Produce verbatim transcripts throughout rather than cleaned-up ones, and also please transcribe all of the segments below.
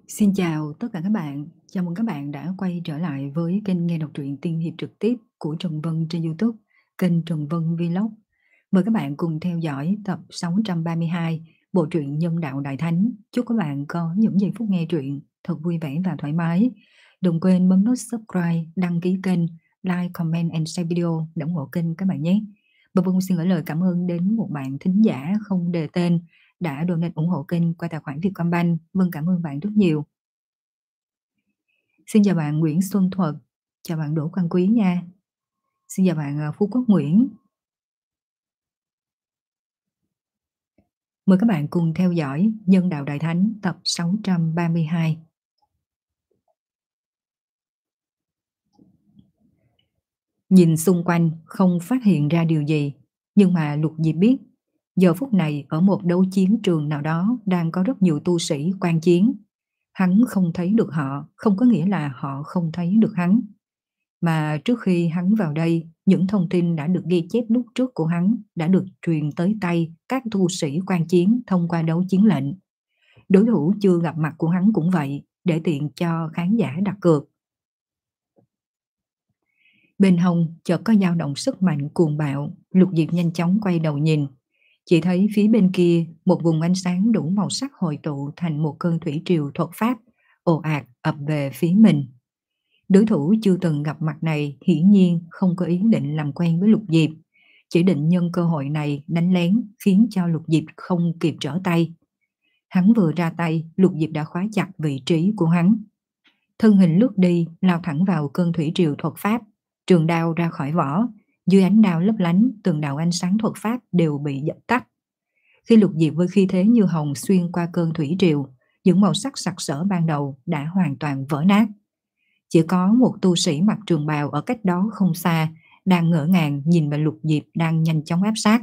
Xin chào tất cả các bạn, chào mừng các bạn đã quay trở lại với kênh nghe đọc truyện tiên hiệp trực tiếp của Trần Vân trên YouTube, kênh Trần Vân Vlog. Mời các bạn cùng theo dõi tập sáu trăm ba mươi hai bộ truyện Nhân đạo Đại Thánh. Chúc các bạn có những giây phút nghe truyện thật vui vẻ và thoải mái. Đừng quên bấm nút subscribe, đăng ký kênh, like, comment and share video để ủng hộ kênh các bạn nhé. Và Vân xin gửi lời cảm ơn đến một bạn thính giả không đề tên đã donate ủng hộ kênh qua tài khoản Vietcombank. Vân cảm ơn bạn rất nhiều. Xin chào bạn Nguyễn Xuân Thuật, chào bạn Đỗ Quang Quý nha. Xin chào bạn Phú Quốc Nguyễn. Mời các bạn cùng theo dõi Nhân đạo Đại Thánh tập sáu trăm ba mươi hai. Nhìn xung quanh không phát hiện ra điều gì, nhưng mà Lục Diệp biết, giờ phút này ở một đấu chiến trường nào đó đang có rất nhiều tu sĩ quan chiến. Hắn không thấy được họ, không có nghĩa là họ không thấy được hắn. Mà trước khi hắn vào đây, những thông tin đã được ghi chép lúc trước của hắn đã được truyền tới tay các tu sĩ quan chiến thông qua đấu chiến lệnh. Đối thủ chưa gặp mặt của hắn cũng vậy, để tiện cho khán giả đặt cược. Bên hông chợt có dao động sức mạnh cuồng bạo, Lục Diệp nhanh chóng quay đầu nhìn. Chỉ thấy phía bên kia, một vùng ánh sáng đủ màu sắc hội tụ thành một cơn thủy triều thuật pháp, ồ ạt ập về phía mình. Đối thủ chưa từng gặp mặt này hiển nhiên không có ý định làm quen với Lục Diệp, chỉ định nhân cơ hội này đánh lén khiến cho Lục Diệp không kịp trở tay. Hắn vừa ra tay, Lục Diệp đã khóa chặt vị trí của hắn. Thân hình lướt đi, lao thẳng vào cơn thủy triều thuật pháp, trường đao ra khỏi vỏ, dưới ánh đao lấp lánh, từng đạo ánh sáng thuật pháp đều bị dập tắt. Khi Lục Diệp với khí thế như hồng xuyên qua cơn thủy triều, những màu sắc sặc sỡ ban đầu đã hoàn toàn vỡ nát. Chỉ có một tu sĩ mặc trường bào ở cách đó không xa, đang ngỡ ngàng nhìn vào Lục Diệp đang nhanh chóng áp sát.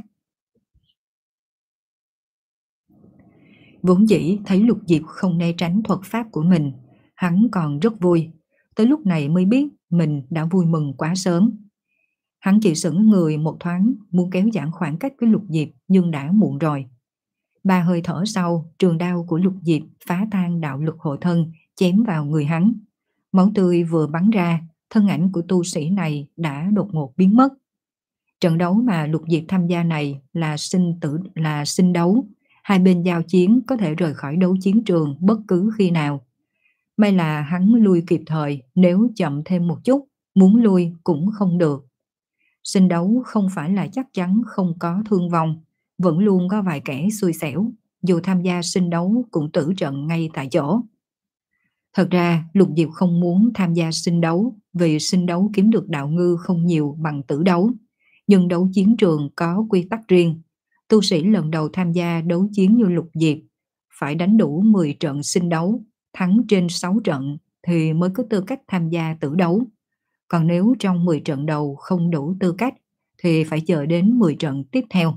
Vốn dĩ thấy Lục Diệp không né tránh thuật pháp của mình, hắn còn rất vui. Tới lúc này mới biết mình đã vui mừng quá sớm. Hắn chỉ sững người một thoáng, muốn kéo giãn khoảng cách với Lục Diệp nhưng đã muộn rồi. Ba hơi thở sau, trường đao của Lục Diệp phá tan đạo lực hộ thân, chém vào người hắn. Máu tươi vừa bắn ra, thân ảnh của tu sĩ này đã đột ngột biến mất. Trận đấu mà Lục Diệp tham gia này là sinh tử là sinh đấu, hai bên giao chiến có thể rời khỏi đấu chiến trường bất cứ khi nào. May là hắn lui kịp thời, nếu chậm thêm một chút, muốn lui cũng không được. Sinh đấu không phải là chắc chắn không có thương vong, vẫn luôn có vài kẻ xui xẻo, dù tham gia sinh đấu cũng tử trận ngay tại chỗ. Thật ra Lục Diệp không muốn tham gia sinh đấu vì sinh đấu kiếm được đạo ngư không nhiều bằng tử đấu. Nhưng đấu chiến trường có quy tắc riêng. Tu sĩ lần đầu tham gia đấu chiến như Lục Diệp phải đánh đủ mười trận sinh đấu, thắng trên sáu trận thì mới có tư cách tham gia tử đấu. Còn nếu trong mười trận đầu không đủ tư cách thì phải chờ đến mười trận tiếp theo.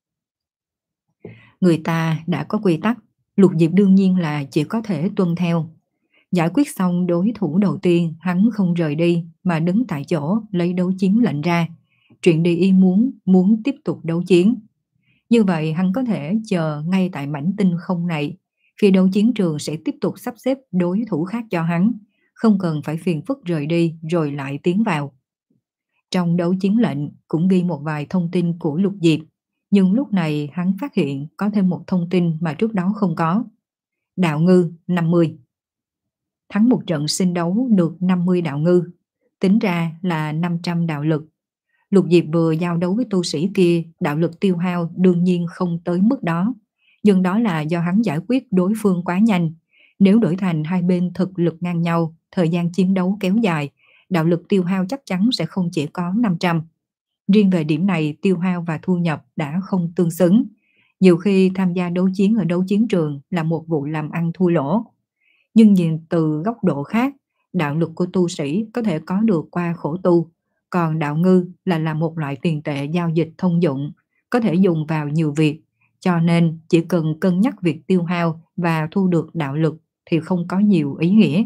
Người ta đã có quy tắc, Lục Diệp đương nhiên là chỉ có thể tuân theo. Giải quyết xong đối thủ đầu tiên, hắn không rời đi mà đứng tại chỗ lấy đấu chiến lệnh ra. Chuyện đi y muốn, muốn tiếp tục đấu chiến. Như vậy hắn có thể chờ ngay tại mảnh tinh không này. Khi đấu chiến trường sẽ tiếp tục sắp xếp đối thủ khác cho hắn, không cần phải phiền phức rời đi rồi lại tiến vào. Trong đấu chiến lệnh cũng ghi một vài thông tin của Lục Diệp, nhưng lúc này hắn phát hiện có thêm một thông tin mà trước đó không có. Đạo ngư năm mươi. Thắng một trận sinh đấu được năm mươi đạo ngư, tính ra là năm trăm đạo lực. Lục Diệp vừa giao đấu với tu sĩ kia, đạo lực tiêu hao đương nhiên không tới mức đó, nhưng đó là do hắn giải quyết đối phương quá nhanh. Nếu đổi thành hai bên thực lực ngang nhau, thời gian chiến đấu kéo dài, đạo lực tiêu hao chắc chắn sẽ không chỉ có năm trăm. Riêng về điểm này, tiêu hao và thu nhập đã không tương xứng. Nhiều khi tham gia đấu chiến ở đấu chiến trường là một vụ làm ăn thua lỗ. Nhưng nhìn từ góc độ khác, đạo lực của tu sĩ có thể có được qua khổ tu, còn đạo ngư là là một loại tiền tệ giao dịch thông dụng, có thể dùng vào nhiều việc, cho nên chỉ cần cân nhắc việc tiêu hao và thu được đạo lực thì không có nhiều ý nghĩa.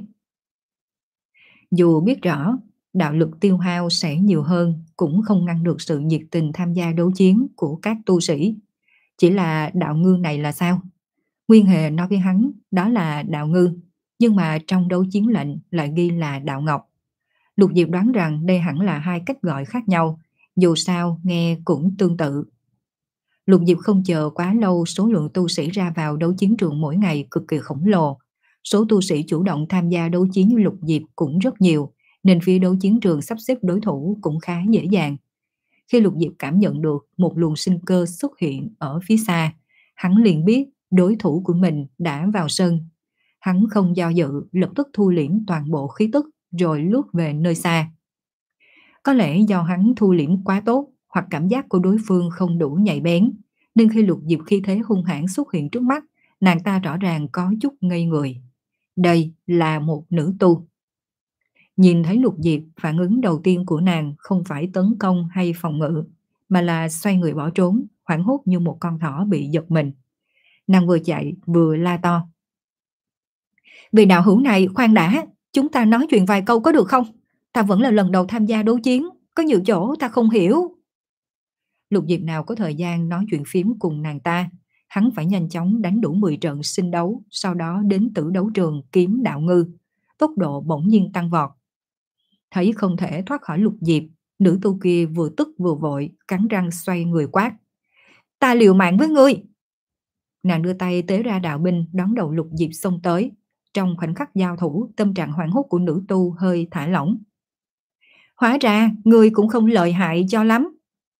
Dù biết rõ đạo lực tiêu hao sẽ nhiều hơn, cũng không ngăn được sự nhiệt tình tham gia đấu chiến của các tu sĩ. Chỉ là đạo ngư này là sao? Nguyên Hề nói với hắn đó là đạo ngư, nhưng mà trong đấu chiến lệnh lại ghi là Đạo Ngọc. Lục Diệp đoán rằng đây hẳn là hai cách gọi khác nhau, dù sao nghe cũng tương tự. Lục Diệp không chờ quá lâu, số lượng tu sĩ ra vào đấu chiến trường mỗi ngày cực kỳ khổng lồ. Số tu sĩ chủ động tham gia đấu chiến với Lục Diệp cũng rất nhiều, nên phía đấu chiến trường sắp xếp đối thủ cũng khá dễ dàng. Khi Lục Diệp cảm nhận được một luồng sinh cơ xuất hiện ở phía xa, hắn liền biết đối thủ của mình đã vào sân. Hắn không do dự, lập tức thu liễm toàn bộ khí tức rồi lướt về nơi xa. Có lẽ do hắn thu liễm quá tốt, hoặc cảm giác của đối phương không đủ nhạy bén, nên khi Lục Diệp khi thế hung hãn xuất hiện trước mắt, nàng ta rõ ràng có chút ngây người. Đây là một nữ tu. Nhìn thấy Lục Diệp, phản ứng đầu tiên của nàng không phải tấn công hay phòng ngự, mà là xoay người bỏ trốn, hoảng hốt như một con thỏ bị giật mình. Nàng vừa chạy vừa la to: "Vị đạo hữu này, khoan đã, chúng ta nói chuyện vài câu có được không? Ta vẫn là lần đầu tham gia đấu chiến, có nhiều chỗ ta không hiểu." Lục Diệp nào có thời gian nói chuyện phím cùng nàng ta, hắn phải nhanh chóng đánh đủ mười trận sinh đấu, sau đó đến tử đấu trường kiếm đạo ngư. Tốc độ bỗng nhiên tăng vọt. Thấy không thể thoát khỏi Lục Diệp, nữ tu kia vừa tức vừa vội, cắn răng xoay người quát: "Ta liều mạng với ngươi!" Nàng đưa tay tế ra đạo binh đón đầu Lục Diệp xông tới. Trong khoảnh khắc giao thủ, tâm trạng hoảng hốt của nữ tu hơi thả lỏng. "Hóa ra ngươi cũng không lợi hại cho lắm."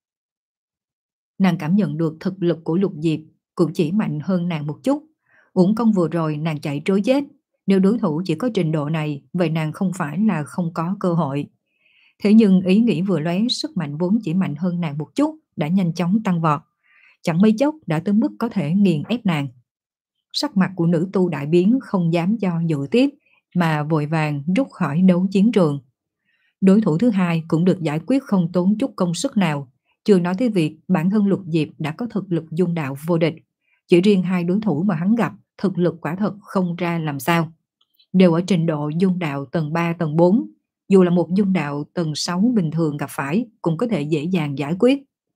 Nàng cảm nhận được thực lực của Lục Diệp cũng chỉ mạnh hơn nàng một chút. Uổng công vừa rồi nàng chạy trối chết. Nếu đối thủ chỉ có trình độ này, vậy nàng không phải là không có cơ hội. Thế nhưng ý nghĩ vừa lóe, sức mạnh vốn chỉ mạnh hơn nàng một chút đã nhanh chóng tăng vọt. Chẳng mấy chốc đã tới mức có thể nghiền ép nàng. Sắc mặt của nữ tu đại biến, không dám do dự tiếp, mà vội vàng rút khỏi đấu chiến trường. Đối thủ thứ hai cũng được giải quyết không tốn chút công sức nào. Chưa nói tới việc bản thân Lục Diệp đã có thực lực dung đạo vô địch. Chỉ riêng hai đối thủ mà hắn gặp, thực lực quả thật không ra làm sao. Đều ở trình độ dung đạo tầng ba tầng bốn. Dù là một dung đạo tầng sáu bình thường gặp phải cũng có thể dễ dàng giải quyết.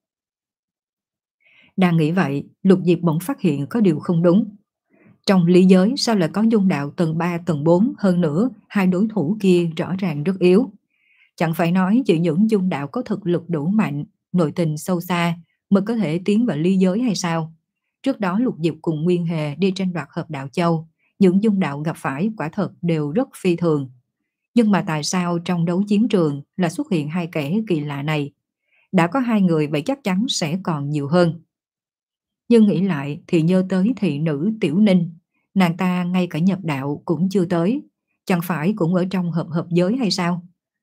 Đang nghĩ vậy, Lục Diệp bỗng phát hiện có điều không đúng. Trong lý giới sao lại có dung đạo tầng ba tầng bốn, hơn nữa hai đối thủ kia rõ ràng rất yếu. Chẳng phải nói chỉ những dung đạo có thực lực đủ mạnh, nội tình sâu xa mới có thể tiến vào lý giới hay sao? Trước đó Lục Diệp cùng Nguyên Hề đi tranh đoạt hợp đạo châu, những dung đạo gặp phải quả thật đều rất phi thường. Nhưng mà tại sao trong đấu chiến trường là xuất hiện hai kẻ kỳ lạ này? Đã có hai người vậy chắc chắn sẽ còn nhiều hơn. Nhưng nghĩ lại thì nhớ tới thị nữ Tiểu Ninh, nàng ta ngay cả nhập đạo cũng chưa tới, chẳng phải cũng ở trong hợp hợp giới hay sao?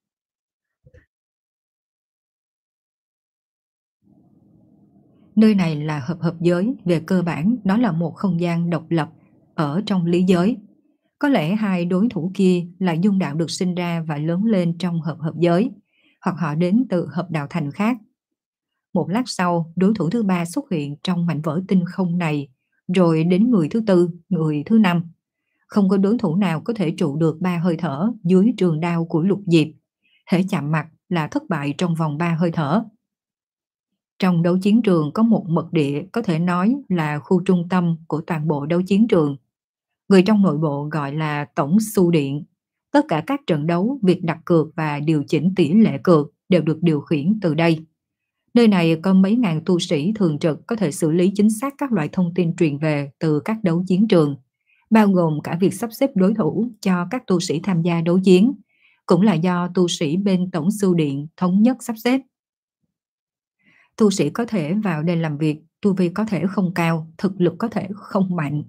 Nơi này là hợp hợp giới, về cơ bản nó là một không gian độc lập ở trong lý giới. Có lẽ hai đối thủ kia là dung đạo được sinh ra và lớn lên trong hợp hợp giới, hoặc họ đến từ hợp đạo thành khác. Một lát sau, đối thủ thứ ba xuất hiện trong mảnh vỡ tinh không này, rồi đến người thứ tư, người thứ năm. Không có đối thủ nào có thể trụ được ba hơi thở dưới trường đao của Lục Diệp. Hễ chạm mặt là thất bại trong vòng ba hơi thở. Trong đấu chiến trường có một mật địa có thể nói là khu trung tâm của toàn bộ đấu chiến trường. Người trong nội bộ gọi là Tổng Xu Điện. Tất cả các trận đấu, việc đặt cược và điều chỉnh tỷ lệ cược đều được điều khiển từ đây. Nơi này có mấy ngàn tu sĩ thường trực có thể xử lý chính xác các loại thông tin truyền về từ các đấu chiến trường, bao gồm cả việc sắp xếp đối thủ cho các tu sĩ tham gia đấu chiến, cũng là do tu sĩ bên Tổng Xu Điện thống nhất sắp xếp. Tu sĩ có thể vào đây làm việc, tu vi có thể không cao, thực lực có thể không mạnh.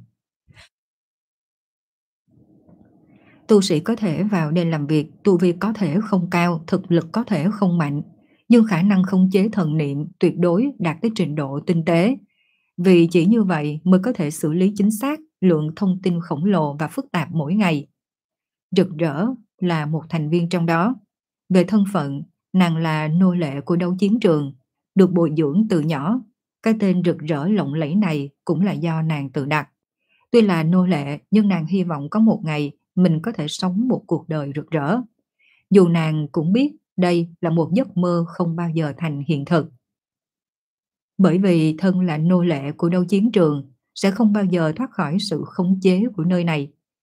Tu sĩ có thể vào đây làm việc, tu vi có thể không cao, thực lực có thể không mạnh, nhưng khả năng khống chế thần niệm tuyệt đối đạt tới trình độ tinh tế. Vì chỉ như vậy mới có thể xử lý chính xác lượng thông tin khổng lồ và phức tạp mỗi ngày. Rực Rỡ là một thành viên trong đó. Về thân phận, nàng là nô lệ của đấu chiến trường, được bồi dưỡng từ nhỏ. Cái tên Rực Rỡ lộng lẫy này cũng là do nàng tự đặt. Tuy là nô lệ nhưng nàng hy vọng có một ngày mình có thể sống một cuộc đời rực rỡ. Dù nàng cũng biết đây là một giấc mơ không bao giờ thành hiện thực. Bởi vì thân là nô lệ của đấu chiến trường sẽ không bao giờ thoát khỏi sự khống chế của nơi này.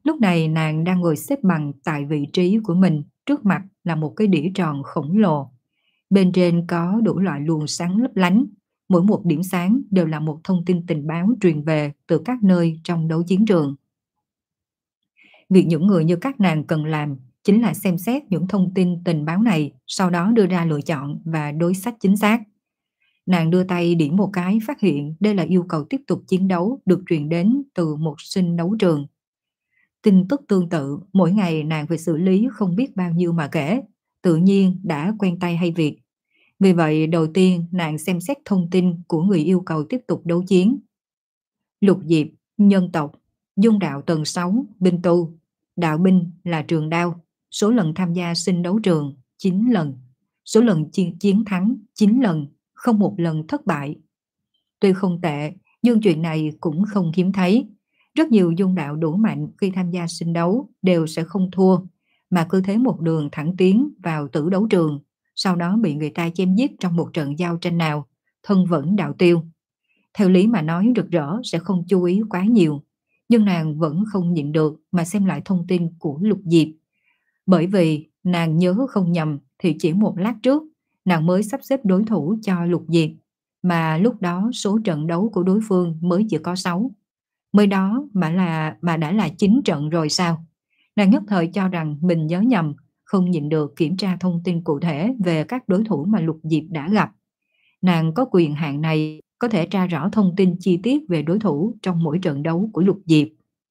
Lúc này nàng đang ngồi xếp bằng tại vị trí của mình, trước mặt là một cái đĩa tròn khổng lồ. Bên trên có đủ loại luồng sáng lấp lánh, mỗi một điểm sáng đều là một thông tin tình báo truyền về từ các nơi trong đấu chiến trường. Việc những người như các nàng cần làm chính là xem xét những thông tin tình báo này, sau đó đưa ra lựa chọn và đối sách chính xác. Nàng đưa tay điểm một cái, phát hiện đây là yêu cầu tiếp tục chiến đấu được truyền đến từ một sinh đấu trường. Tin tức tương tự, mỗi ngày nàng phải xử lý không biết bao nhiêu mà kể, tự nhiên đã quen tay hay việc. Vì vậy, đầu tiên nàng xem xét thông tin của người yêu cầu tiếp tục đấu chiến. Lục diệp, nhân tộc, dung đạo tầng sáu, binh tu, đạo binh là trường đao, số lần tham gia sinh đấu trường chín lần, số lần chiến, chiến thắng chín lần, không một lần thất bại. Tuy không tệ, nhưng chuyện này cũng không hiếm thấy. Rất nhiều dung đạo đủ mạnh khi tham gia sinh đấu đều sẽ không thua, mà cứ thế một đường thẳng tiến vào tử đấu trường, sau đó bị người ta chém giết trong một trận giao tranh nào, thân vẫn đạo tiêu. Theo lý mà nói Rực Rỡ sẽ không chú ý quá nhiều, nhưng nàng vẫn không nhịn được mà xem lại thông tin của Lục Diệp. Bởi vì nàng nhớ không nhầm thì chỉ một lát trước, nàng mới sắp xếp đối thủ cho Lục Diệp, mà lúc đó số trận đấu của đối phương mới chỉ có sáu. Mới đó mà là mà đã là chín trận rồi sao? Nàng nhất thời cho rằng mình nhớ nhầm, không nhịn được kiểm tra thông tin cụ thể về các đối thủ mà Lục Diệp đã gặp. Nàng có quyền hạn này, có thể tra rõ thông tin chi tiết về đối thủ trong mỗi trận đấu của Lục Diệp.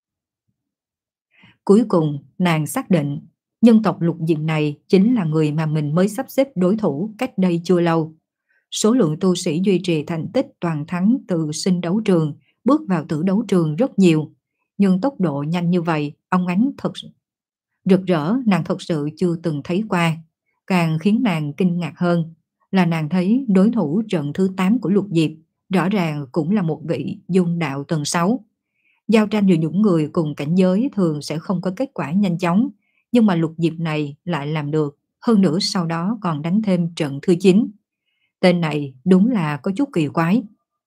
Cuối cùng, nàng xác định nhân tộc Lục Diệp này chính là người mà mình mới sắp xếp đối thủ cách đây chưa lâu. Số lượng tu sĩ duy trì thành tích toàn thắng từ sinh đấu trường bước vào tử đấu trường rất nhiều, nhưng tốc độ nhanh như vậy, ông ánh thật rực rỡ nàng thật sự chưa từng thấy qua. Càng khiến nàng kinh ngạc hơn là nàng thấy đối thủ trận thứ tám của Lục Diệp rõ ràng cũng là một vị dung đạo tầng sáu. Giao tranh giữa những người cùng cảnh giới thường sẽ không có kết quả nhanh chóng, nhưng mà Lục Diệp này lại làm được, hơn nữa sau đó còn đánh thêm trận thứ chín. Tên này đúng là có chút kỳ quái.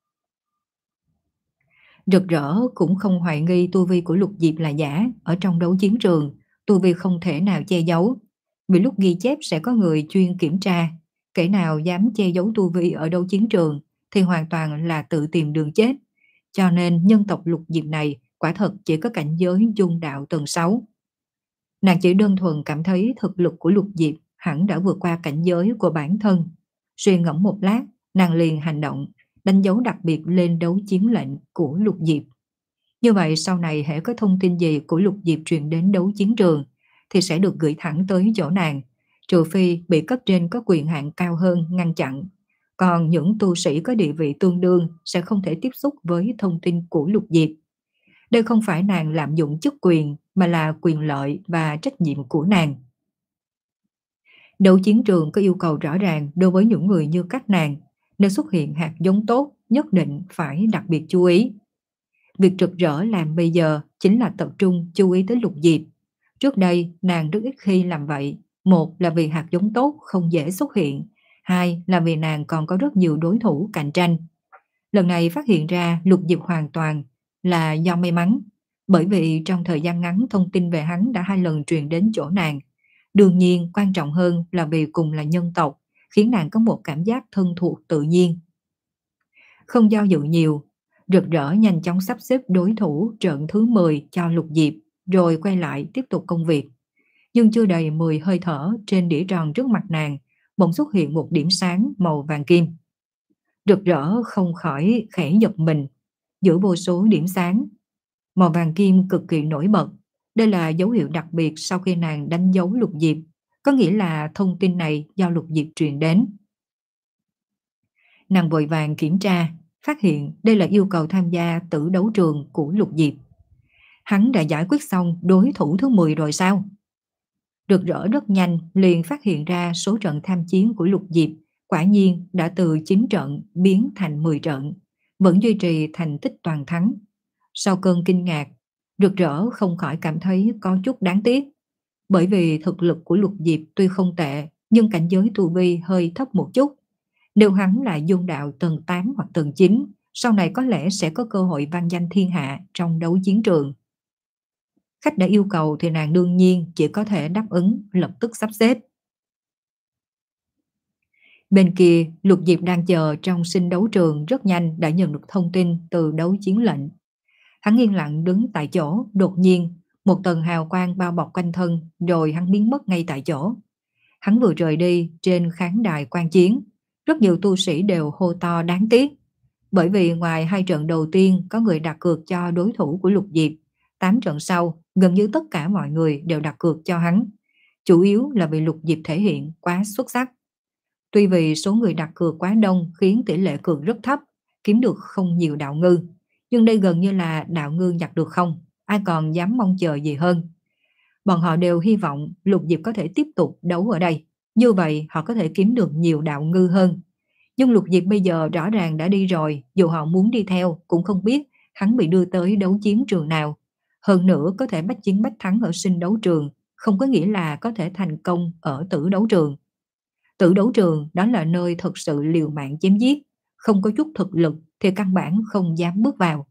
Rực rỡ cũng không hoài nghi tu vi của Lục Diệp là giả, ở trong đấu chiến trường, tu vi không thể nào che giấu. Vì lúc ghi chép sẽ có người chuyên kiểm tra, kẻ nào dám che giấu tu vi ở đấu chiến trường thì hoàn toàn là tự tìm đường chết. Cho nên nhân tộc Lục Diệp này quả thật chỉ có cảnh giới dung đạo tầng sáu. Nàng chỉ đơn thuần cảm thấy thực lực của Lục Diệp hẳn đã vượt qua cảnh giới của bản thân. Suy ngẫm một lát, nàng liền hành động, đánh dấu đặc biệt lên đấu chiến lệnh của Lục Diệp. Như vậy sau này hễ có thông tin gì của Lục Diệp truyền đến đấu chiến trường thì sẽ được gửi thẳng tới chỗ nàng, trừ phi bị cấp trên có quyền hạn cao hơn ngăn chặn. Còn những tu sĩ có địa vị tương đương sẽ không thể tiếp xúc với thông tin của Lục Diệp. Đây không phải nàng lạm dụng chức quyền mà là quyền lợi và trách nhiệm của nàng. Đấu chiến trường có yêu cầu rõ ràng đối với những người như các nàng, nếu xuất hiện hạt giống tốt nhất định phải đặc biệt chú ý. Việc rực rỡ làm bây giờ chính là tập trung chú ý tới Lục Diệp. Trước đây nàng rất ít khi làm vậy, một là vì hạt giống tốt không dễ xuất hiện, hai là vì nàng còn có rất nhiều đối thủ cạnh tranh. Lần này phát hiện ra Lục Diệp hoàn toàn là do may mắn, bởi vì trong thời gian ngắn thông tin về hắn đã hai lần truyền đến chỗ nàng. Đương nhiên quan trọng hơn là vì cùng là nhân tộc, khiến nàng có một cảm giác thân thuộc tự nhiên. Không do dự nhiều, rực rỡ nhanh chóng sắp xếp đối thủ trận thứ mười cho Lục Diệp, rồi quay lại tiếp tục công việc. Nhưng chưa đầy mười hơi thở, trên đĩa tròn trước mặt nàng bỗng xuất hiện một điểm sáng màu vàng kim. Rực rỡ không khỏi khẽ giật mình. Giữa vô số điểm sáng, màu vàng kim cực kỳ nổi bật. Đây là dấu hiệu đặc biệt sau khi nàng đánh dấu Lục Diệp, có nghĩa là thông tin này do Lục Diệp truyền đến. Nàng vội vàng kiểm tra, phát hiện đây là yêu cầu tham gia tử đấu trường của Lục Diệp. Hắn đã giải quyết xong đối thủ thứ mười rồi sao? Rực rỡ rất nhanh liền phát hiện ra số trận tham chiến của Lục Diệp quả nhiên đã từ chín trận biến thành mười trận, vẫn duy trì thành tích toàn thắng. Sau cơn kinh ngạc, rực rỡ không khỏi cảm thấy có chút đáng tiếc, bởi vì thực lực của Lục Diệp tuy không tệ nhưng cảnh giới tu vi hơi thấp một chút. Nếu hắn là dung đạo tầng tám hoặc tầng chín, sau này có lẽ sẽ có cơ hội vang danh thiên hạ trong đấu chiến trường. Khách đã yêu cầu thì nàng đương nhiên chỉ có thể đáp ứng, lập tức sắp xếp. Bên kia, Lục Diệp đang chờ trong sinh đấu trường rất nhanh đã nhận được thông tin từ đấu chiến lệnh. Hắn yên lặng đứng tại chỗ, đột nhiên, một tầng hào quang bao bọc quanh thân, rồi hắn biến mất ngay tại chỗ. Hắn vừa rời đi, trên khán đài quan chiến, rất nhiều tu sĩ đều hô to đáng tiếc. Bởi vì ngoài hai trận đầu tiên có người đặt cược cho đối thủ của Lục Diệp, tám trận sau, gần như tất cả mọi người đều đặt cược cho hắn. Chủ yếu là vì Lục Diệp thể hiện quá xuất sắc. Tuy vì số người đặt cược quá đông khiến tỷ lệ cược rất thấp, kiếm được không nhiều đạo ngư, nhưng đây gần như là đạo ngư nhặt được không, ai còn dám mong chờ gì hơn. Bọn họ đều hy vọng Lục Diệp có thể tiếp tục đấu ở đây, như vậy họ có thể kiếm được nhiều đạo ngư hơn. Nhưng Lục Diệp bây giờ rõ ràng đã đi rồi, dù họ muốn đi theo cũng không biết hắn bị đưa tới đấu chiến trường nào. Hơn nữa có thể bách chiến bách thắng ở sinh đấu trường, không có nghĩa là có thể thành công ở tử đấu trường. Tử đấu trường đó là nơi thật sự liều mạng chém giết, không có chút thực lực thì căn bản không dám bước vào.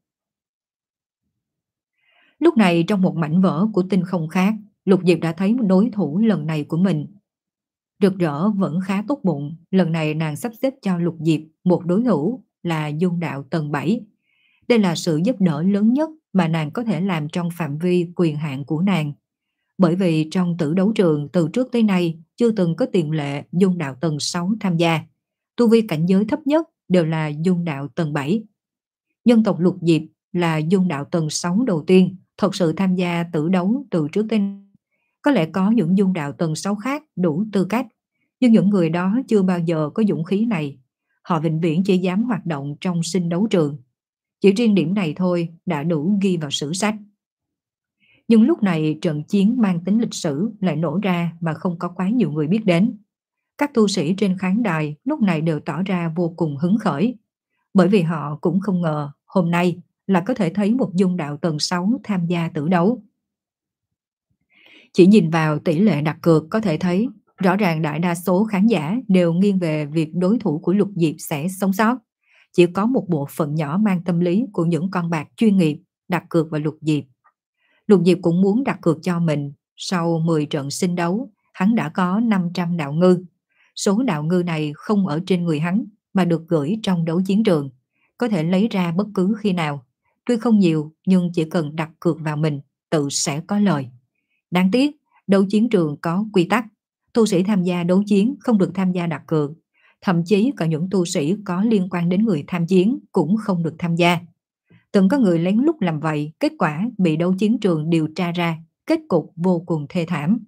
Lúc này trong một mảnh vỡ của tinh không khác, Lục Diệp đã thấy một đối thủ lần này của mình. Rực Rỡ vẫn khá tốt bụng, lần này nàng sắp xếp cho Lục Diệp một đối thủ là Dung Đạo tầng bảy. Đây là sự giúp đỡ lớn nhất mà nàng có thể làm trong phạm vi quyền hạn của nàng. Bởi vì trong tử đấu trường từ trước tới nay chưa từng có tiền lệ Dung Đạo tầng sáu tham gia. Tu vi cảnh giới thấp nhất đều là Dung Đạo tầng bảy. Nhân tộc Lục Diệp là Dung Đạo tầng sáu đầu tiên thật sự tham gia tử đấu từ trước tới nay. Có lẽ có những Dung Đạo tầng sáu khác đủ tư cách, nhưng những người đó chưa bao giờ có dũng khí này. Họ vĩnh viễn chỉ dám hoạt động trong sinh đấu trường. Chỉ riêng điểm này thôi đã đủ ghi vào sử sách. Nhưng lúc này trận chiến mang tính lịch sử lại nổ ra mà không có quá nhiều người biết đến. Các tu sĩ trên khán đài lúc này đều tỏ ra vô cùng hứng khởi, bởi vì họ cũng không ngờ hôm nay là có thể thấy một Dung Đạo tầng sáu tham gia tử đấu. Chỉ nhìn vào tỷ lệ đặt cược có thể thấy rõ ràng đại đa số khán giả đều nghiêng về việc đối thủ của Lục Diệp sẽ sống sót. Chỉ có một bộ phận nhỏ mang tâm lý của những con bạc chuyên nghiệp đặt cược vào Lục Diệp. Lục Diệp cũng muốn đặt cược cho mình, sau mười trận sinh đấu, hắn đã có năm trăm đạo ngư. Số đạo ngư này không ở trên người hắn mà được gửi trong đấu chiến trường, có thể lấy ra bất cứ khi nào. Tuy không nhiều nhưng chỉ cần đặt cược vào mình, tự sẽ có lời. Đáng tiếc, đấu chiến trường có quy tắc, tu sĩ tham gia đấu chiến không được tham gia đặt cược, thậm chí cả những tu sĩ có liên quan đến người tham chiến cũng không được tham gia. Từng có người lén lút làm vậy, kết quả bị đấu chiến trường điều tra ra, kết cục vô cùng thê thảm.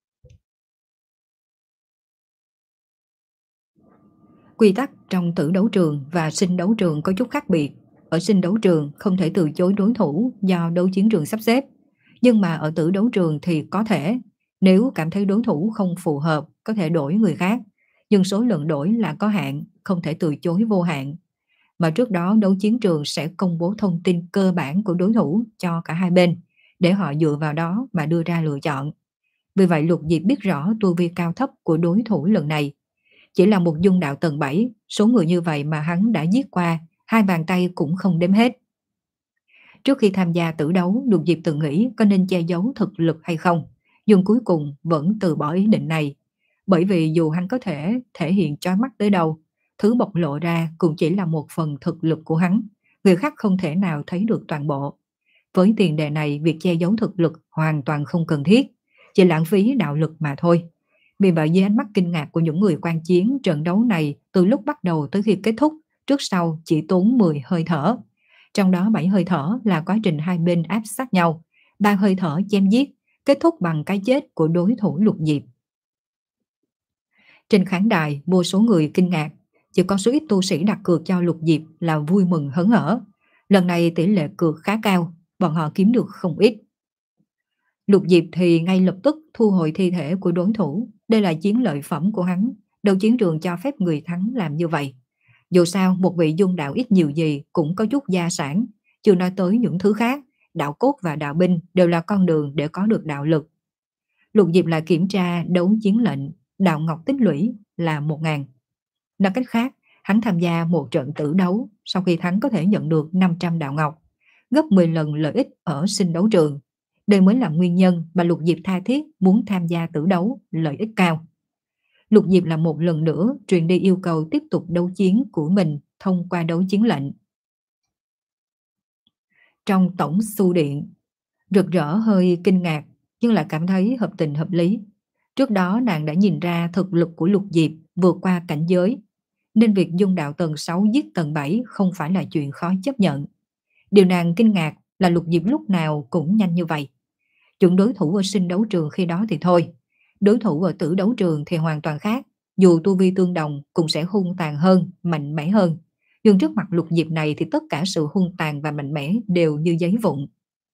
Quy tắc trong tử đấu trường và sinh đấu trường có chút khác biệt. Ở sinh đấu trường không thể từ chối đối thủ do đấu chiến trường sắp xếp, nhưng mà ở tử đấu trường thì có thể. Nếu cảm thấy đối thủ không phù hợp, có thể đổi người khác, nhưng số lần đổi là có hạn, không thể từ chối vô hạn. Mà trước đó đấu chiến trường sẽ công bố thông tin cơ bản của đối thủ cho cả hai bên, để họ dựa vào đó mà đưa ra lựa chọn. Vì vậy Lục Diệp biết rõ tu vi cao thấp của đối thủ lần này. Chỉ là một Dung Đạo tầng bảy, số người như vậy mà hắn đã giết qua, hai bàn tay cũng không đếm hết. Trước khi tham gia tử đấu, Lục Diệp từng nghĩ có nên che giấu thực lực hay không, nhưng cuối cùng vẫn từ bỏ ý định này. Bởi vì dù hắn có thể thể hiện chói mắt tới đâu, thứ bộc lộ ra cũng chỉ là một phần thực lực của hắn, người khác không thể nào thấy được toàn bộ. Với tiền đề này, việc che giấu thực lực hoàn toàn không cần thiết, chỉ lãng phí đạo lực mà thôi. Vì vậy dưới ánh mắt kinh ngạc của những người quan chiến, trận đấu này từ lúc bắt đầu tới khi kết thúc, trước sau chỉ tốn mười hơi thở. Trong đó bảy hơi thở là quá trình hai bên áp sát nhau, ba hơi thở chém giết, kết thúc bằng cái chết của đối thủ Lục Diệp. Trên khán đài, vô số người kinh ngạc, chỉ có số ít tu sĩ đặt cược cho Lục Diệp là vui mừng hớn hở. Lần này tỷ lệ cược khá cao, bọn họ kiếm được không ít. Lục Diệp thì ngay lập tức thu hồi thi thể của đối thủ, đây là chiến lợi phẩm của hắn, đấu chiến trường cho phép người thắng làm như vậy. Dù sao một vị Dung Đạo ít nhiều gì cũng có chút gia sản, chưa nói tới những thứ khác, đạo cốt và đạo binh đều là con đường để có được đạo lực. Lục Diệp lại kiểm tra đấu chiến lệnh, đạo ngọc tích lũy là một ngàn. Nói cách khác, hắn tham gia một trận tử đấu, sau khi thắng có thể nhận được năm trăm đạo ngọc, gấp mười lần lợi ích ở sinh đấu trường. Đây mới là nguyên nhân mà Lục Diệp tha thiết muốn tham gia tử đấu, lợi ích cao. Lục Diệp là một lần nữa truyền đi yêu cầu tiếp tục đấu chiến của mình thông qua đấu chiến lệnh. Trong tổng xu điện, Rực Rỡ hơi kinh ngạc nhưng lại cảm thấy hợp tình hợp lý. Trước đó nàng đã nhìn ra thực lực của Lục Diệp vượt qua cảnh giới, nên việc dung đạo tầng sáu giết tầng bảy không phải là chuyện khó chấp nhận. Điều nàng kinh ngạc là Lục Diệp lúc nào cũng nhanh như vậy. Chuẩn đối thủ ở sinh đấu trường khi đó thì thôi, đối thủ ở tử đấu trường thì hoàn toàn khác. Dù tu vi tương đồng cũng sẽ hung tàn hơn, mạnh mẽ hơn. Nhưng trước mặt Lục Diệp này thì tất cả sự hung tàn và mạnh mẽ đều như giấy vụn.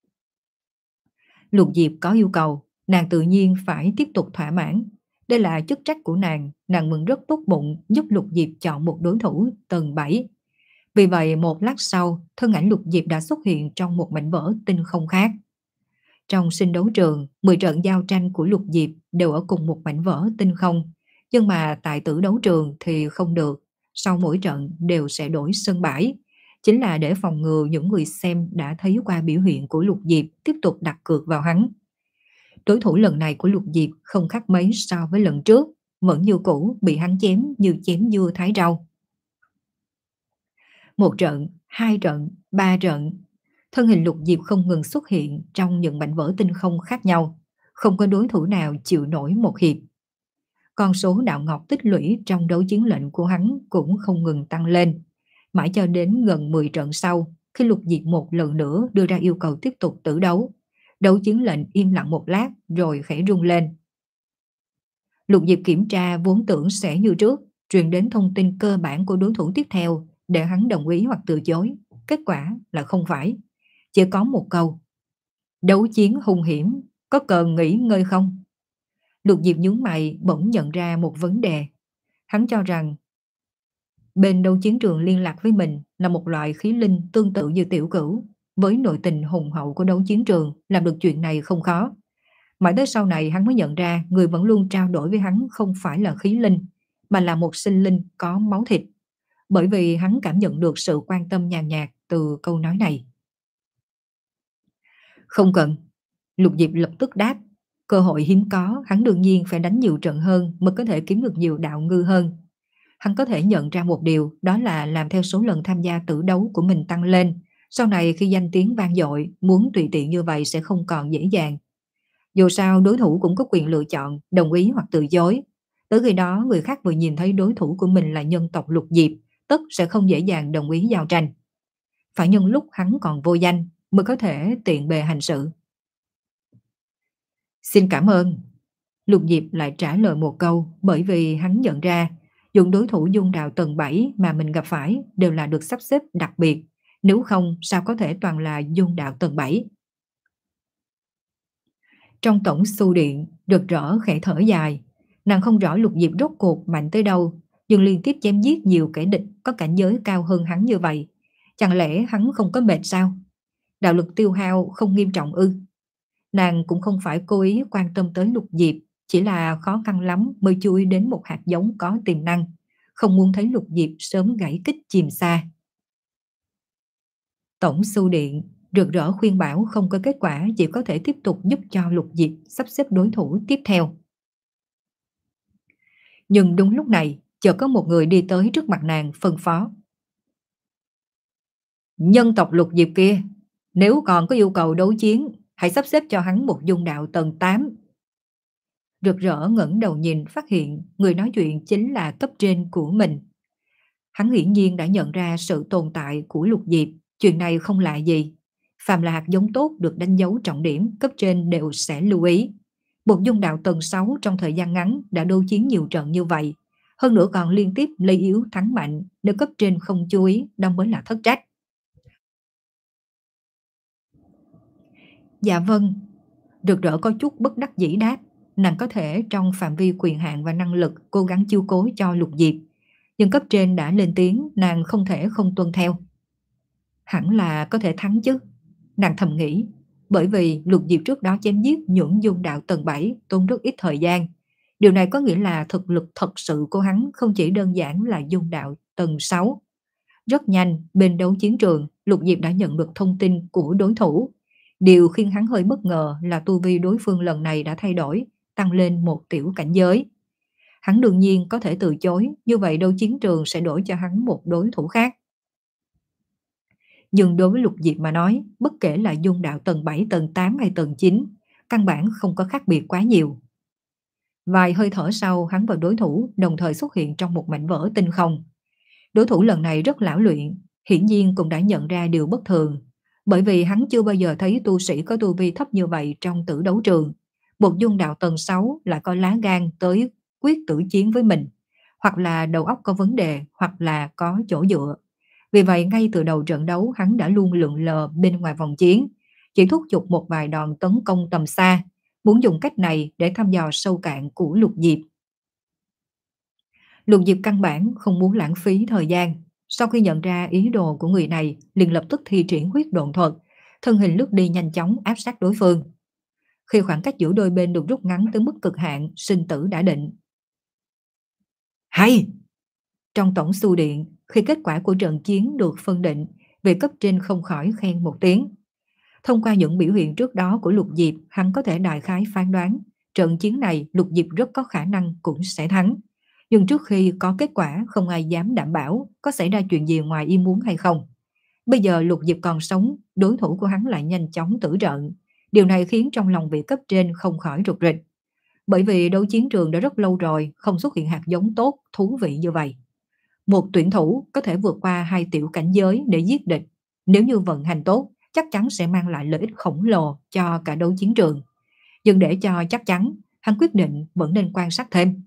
Lục Diệp có yêu cầu, nàng tự nhiên phải tiếp tục thỏa mãn. Đây là chức trách của nàng, nàng mừng rất tốt bụng giúp Lục Diệp chọn một đối thủ tầng bảy. Vì vậy một lát sau, thân ảnh Lục Diệp đã xuất hiện trong một mảnh vỡ tinh không khác. Trong sinh đấu trường, mười trận giao tranh của Lục Diệp đều ở cùng một mảnh vỡ tinh không. Nhưng mà tại tử đấu trường thì không được. Sau mỗi trận đều sẽ đổi sân bãi. Chính là để phòng ngừa những người xem đã thấy qua biểu hiện của Lục Diệp tiếp tục đặt cược vào hắn. Đối thủ lần này của Lục Diệp không khác mấy so với lần trước. Vẫn như cũ bị hắn chém như chém dưa thái rau. Một trận, hai trận, ba trận. Thân hình Lục Diệp không ngừng xuất hiện trong những mảnh vỡ tinh không khác nhau. Không có đối thủ nào chịu nổi một hiệp. Con số đạo ngọc tích lũy trong đấu chiến lệnh của hắn cũng không ngừng tăng lên. Mãi cho đến gần mười trận sau, khi Lục Diệp một lần nữa đưa ra yêu cầu tiếp tục tử đấu. Đấu chiến lệnh im lặng một lát rồi khẽ rung lên. Lục Diệp kiểm tra vốn tưởng sẽ như trước, truyền đến thông tin cơ bản của đối thủ tiếp theo để hắn đồng ý hoặc từ chối. Kết quả là không phải. Chỉ có một câu: đấu chiến hung hiểm, có cần nghỉ ngơi không? Lục Diệp nhướng mày bỗng nhận ra một vấn đề. Hắn cho rằng bên đấu chiến trường liên lạc với mình là một loại khí linh tương tự như tiểu cửu. Với nội tình hùng hậu của đấu chiến trường, làm được chuyện này không khó. Mãi tới sau này hắn mới nhận ra người vẫn luôn trao đổi với hắn không phải là khí linh, mà là một sinh linh có máu thịt. Bởi vì hắn cảm nhận được sự quan tâm nhàn nhạt từ câu nói này. Không cần. Lục Diệp lập tức đáp. Cơ hội hiếm có, hắn đương nhiên phải đánh nhiều trận hơn mới có thể kiếm được nhiều đạo ngư hơn. Hắn có thể nhận ra một điều, đó là làm theo số lần tham gia tử đấu của mình tăng lên. Sau này khi danh tiếng vang dội, muốn tùy tiện như vậy sẽ không còn dễ dàng. Dù sao đối thủ cũng có quyền lựa chọn, đồng ý hoặc từ chối. Tới khi đó người khác vừa nhìn thấy đối thủ của mình là nhân tộc Lục Diệp, tất sẽ không dễ dàng đồng ý giao tranh. Phải nhân lúc hắn còn vô danh mới có thể tiện bề hành sự. Xin cảm ơn. Lục Diệp lại trả lời một câu, bởi vì hắn nhận ra những đối thủ dung đạo tầng bảy mà mình gặp phải đều là được sắp xếp đặc biệt, nếu không sao có thể toàn là dung đạo tầng bảy. Trong tổng xu điện, Rực Rỡ khẽ thở dài. Nàng không rõ Lục Diệp rốt cuộc mạnh tới đâu, nhưng liên tiếp chém giết nhiều kẻ địch có cảnh giới cao hơn hắn như vậy. Chẳng lẽ hắn không có mệt sao? Đạo lực tiêu hao không nghiêm trọng ư? Nàng cũng không phải cố ý quan tâm tới Lục Diệp, chỉ là khó khăn lắm mới chú ý đến một hạt giống có tiềm năng, không muốn thấy Lục Diệp sớm gãy kích chìm xa. Tổng xu điện, Rực Rỡ khuyên bảo không có kết quả, chỉ có thể tiếp tục giúp cho Lục Diệp sắp xếp đối thủ tiếp theo. Nhưng đúng lúc này, chợt có một người đi tới trước mặt nàng phân phó. Nhân tộc Lục Diệp kia, nếu còn có yêu cầu đấu chiến, hãy sắp xếp cho hắn một dung đạo tầng tám. Rực Rỡ ngẩng đầu nhìn, phát hiện người nói chuyện chính là cấp trên của mình. Hắn hiển nhiên đã nhận ra sự tồn tại của Lục Diệp, chuyện này không lạ gì. Phàm là hạt giống tốt được đánh dấu trọng điểm, cấp trên đều sẽ lưu ý. Một dung đạo tầng sáu trong thời gian ngắn đã đấu chiến nhiều trận như vậy, hơn nữa còn liên tiếp lấy yếu thắng mạnh, nếu cấp trên không chú ý, đó mới là thất trách. Dạ vâng. Rực Rỡ có chút bất đắc dĩ đáp. Nàng có thể trong phạm vi quyền hạn và năng lực cố gắng chiếu cố cho Lục Diệp, nhưng cấp trên đã lên tiếng, nàng không thể không tuân theo. Hẳn là có thể thắng chứ, nàng thầm nghĩ, bởi vì Lục Diệp trước đó chém giết những dung đạo tầng bảy tốn rất ít thời gian. Điều này có nghĩa là thực lực thật sự của hắn không chỉ đơn giản là dung đạo tầng sáu. Rất nhanh, bên đấu chiến trường, Lục Diệp đã nhận được thông tin của đối thủ. Điều khiến hắn hơi bất ngờ là tu vi đối phương lần này đã thay đổi, tăng lên một tiểu cảnh giới. Hắn đương nhiên có thể từ chối, như vậy đâu chiến trường sẽ đổi cho hắn một đối thủ khác. Nhưng đối với Lục Diệp mà nói, bất kể là dung đạo tầng bảy, tầng tám hay tầng chín, căn bản không có khác biệt quá nhiều. Vài hơi thở sau, hắn và đối thủ đồng thời xuất hiện trong một mảnh vỡ tinh không. Đối thủ lần này rất lão luyện, hiển nhiên cũng đã nhận ra điều bất thường, bởi vì hắn chưa bao giờ thấy tu sĩ có tu vi thấp như vậy trong tử đấu trường. Một dung đạo tầng sáu lại có lá gan tới quyết tử chiến với mình, hoặc là đầu óc có vấn đề, hoặc là có chỗ dựa. Vì vậy ngay từ đầu trận đấu hắn đã luôn lượn lờ bên ngoài vòng chiến, chỉ thúc giục một vài đòn tấn công tầm xa, muốn dùng cách này để thăm dò sâu cạn của Lục Diệp. Lục Diệp căn bản không muốn lãng phí thời gian, sau khi nhận ra ý đồ của người này liền lập tức thi triển huyết độn thuật, thân hình lướt đi nhanh chóng áp sát đối phương. Khi khoảng cách giữa đôi bên được rút ngắn tới mức cực hạn, sinh tử đã định. Hay! Trong tổng xu điện, khi kết quả của trận chiến được phân định, về cấp trên không khỏi khen một tiếng. Thông qua những biểu hiện trước đó của Lục Diệp, hắn có thể đại khái phán đoán, trận chiến này Lục Diệp rất có khả năng cũng sẽ thắng. Nhưng trước khi có kết quả, không ai dám đảm bảo có xảy ra chuyện gì ngoài ý muốn hay không. Bây giờ Lục Diệp còn sống, đối thủ của hắn lại nhanh chóng tử trận. Điều này khiến trong lòng vị cấp trên không khỏi rụt rịch. Bởi vì đấu chiến trường đã rất lâu rồi, không xuất hiện hạt giống tốt, thú vị như vậy. Một tuyển thủ có thể vượt qua hai tiểu cảnh giới để giết địch. Nếu như vận hành tốt, chắc chắn sẽ mang lại lợi ích khổng lồ cho cả đấu chiến trường. Nhưng để cho chắc chắn, hắn quyết định vẫn nên quan sát thêm.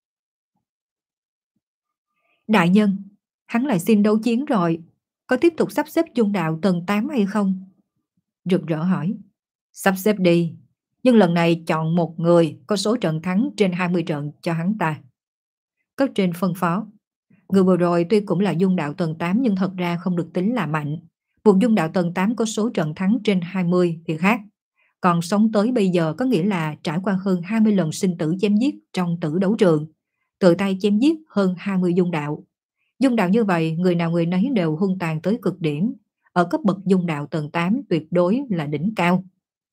Đại nhân, hắn lại xin đấu chiến rồi, có tiếp tục sắp xếp dung đạo tầng tám hay không? Rực rỡ hỏi. Sắp xếp đi, nhưng lần này chọn một người có số trận thắng trên hai mươi trận cho hắn ta. Cấp trên phân phó. Người vừa rồi tuy cũng là dung đạo tầng tám nhưng thật ra không được tính là mạnh. Một dung đạo tầng tám có số trận thắng trên hai mươi thì khác. Còn sống tới bây giờ có nghĩa là trải qua hơn hai mươi lần sinh tử chém giết trong tử đấu trường. Tự tay chém giết hơn hai mươi dung đạo. Dung đạo như vậy, người nào người nấy đều hung tàn tới cực điểm. Ở cấp bậc dung đạo tầng tám tuyệt đối là đỉnh cao.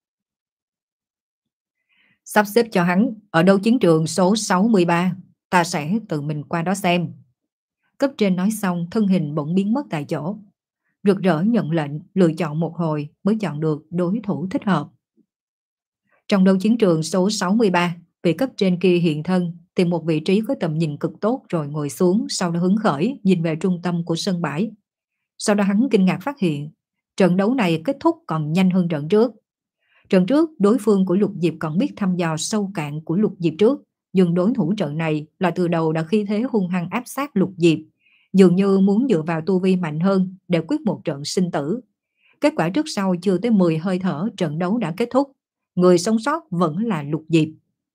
Sắp xếp cho hắn ở đấu chiến trường số sáu mươi ba. Ta sẽ tự mình qua đó xem. Cấp trên nói xong, thân hình bỗng biến mất tại chỗ. Rực rỡ nhận lệnh, lựa chọn một hồi mới chọn được đối thủ thích hợp. Trong đấu chiến trường số sáu mươi ba, vị cấp trên kia hiện thân, tìm một vị trí có tầm nhìn cực tốt rồi ngồi xuống, sau đó hứng khởi nhìn về trung tâm của sân bãi. Sau đó hắn kinh ngạc phát hiện, trận đấu này kết thúc còn nhanh hơn trận trước. Trận trước, đối phương của Lục Diệp còn biết thăm dò sâu cạn của Lục Diệp trước, nhưng đối thủ trận này là từ đầu đã khí thế hung hăng áp sát Lục Diệp, dường như muốn dựa vào tu vi mạnh hơn để quyết một trận sinh tử. Kết quả trước sau chưa tới mười hơi thở trận đấu đã kết thúc, người sống sót vẫn là Lục Diệp.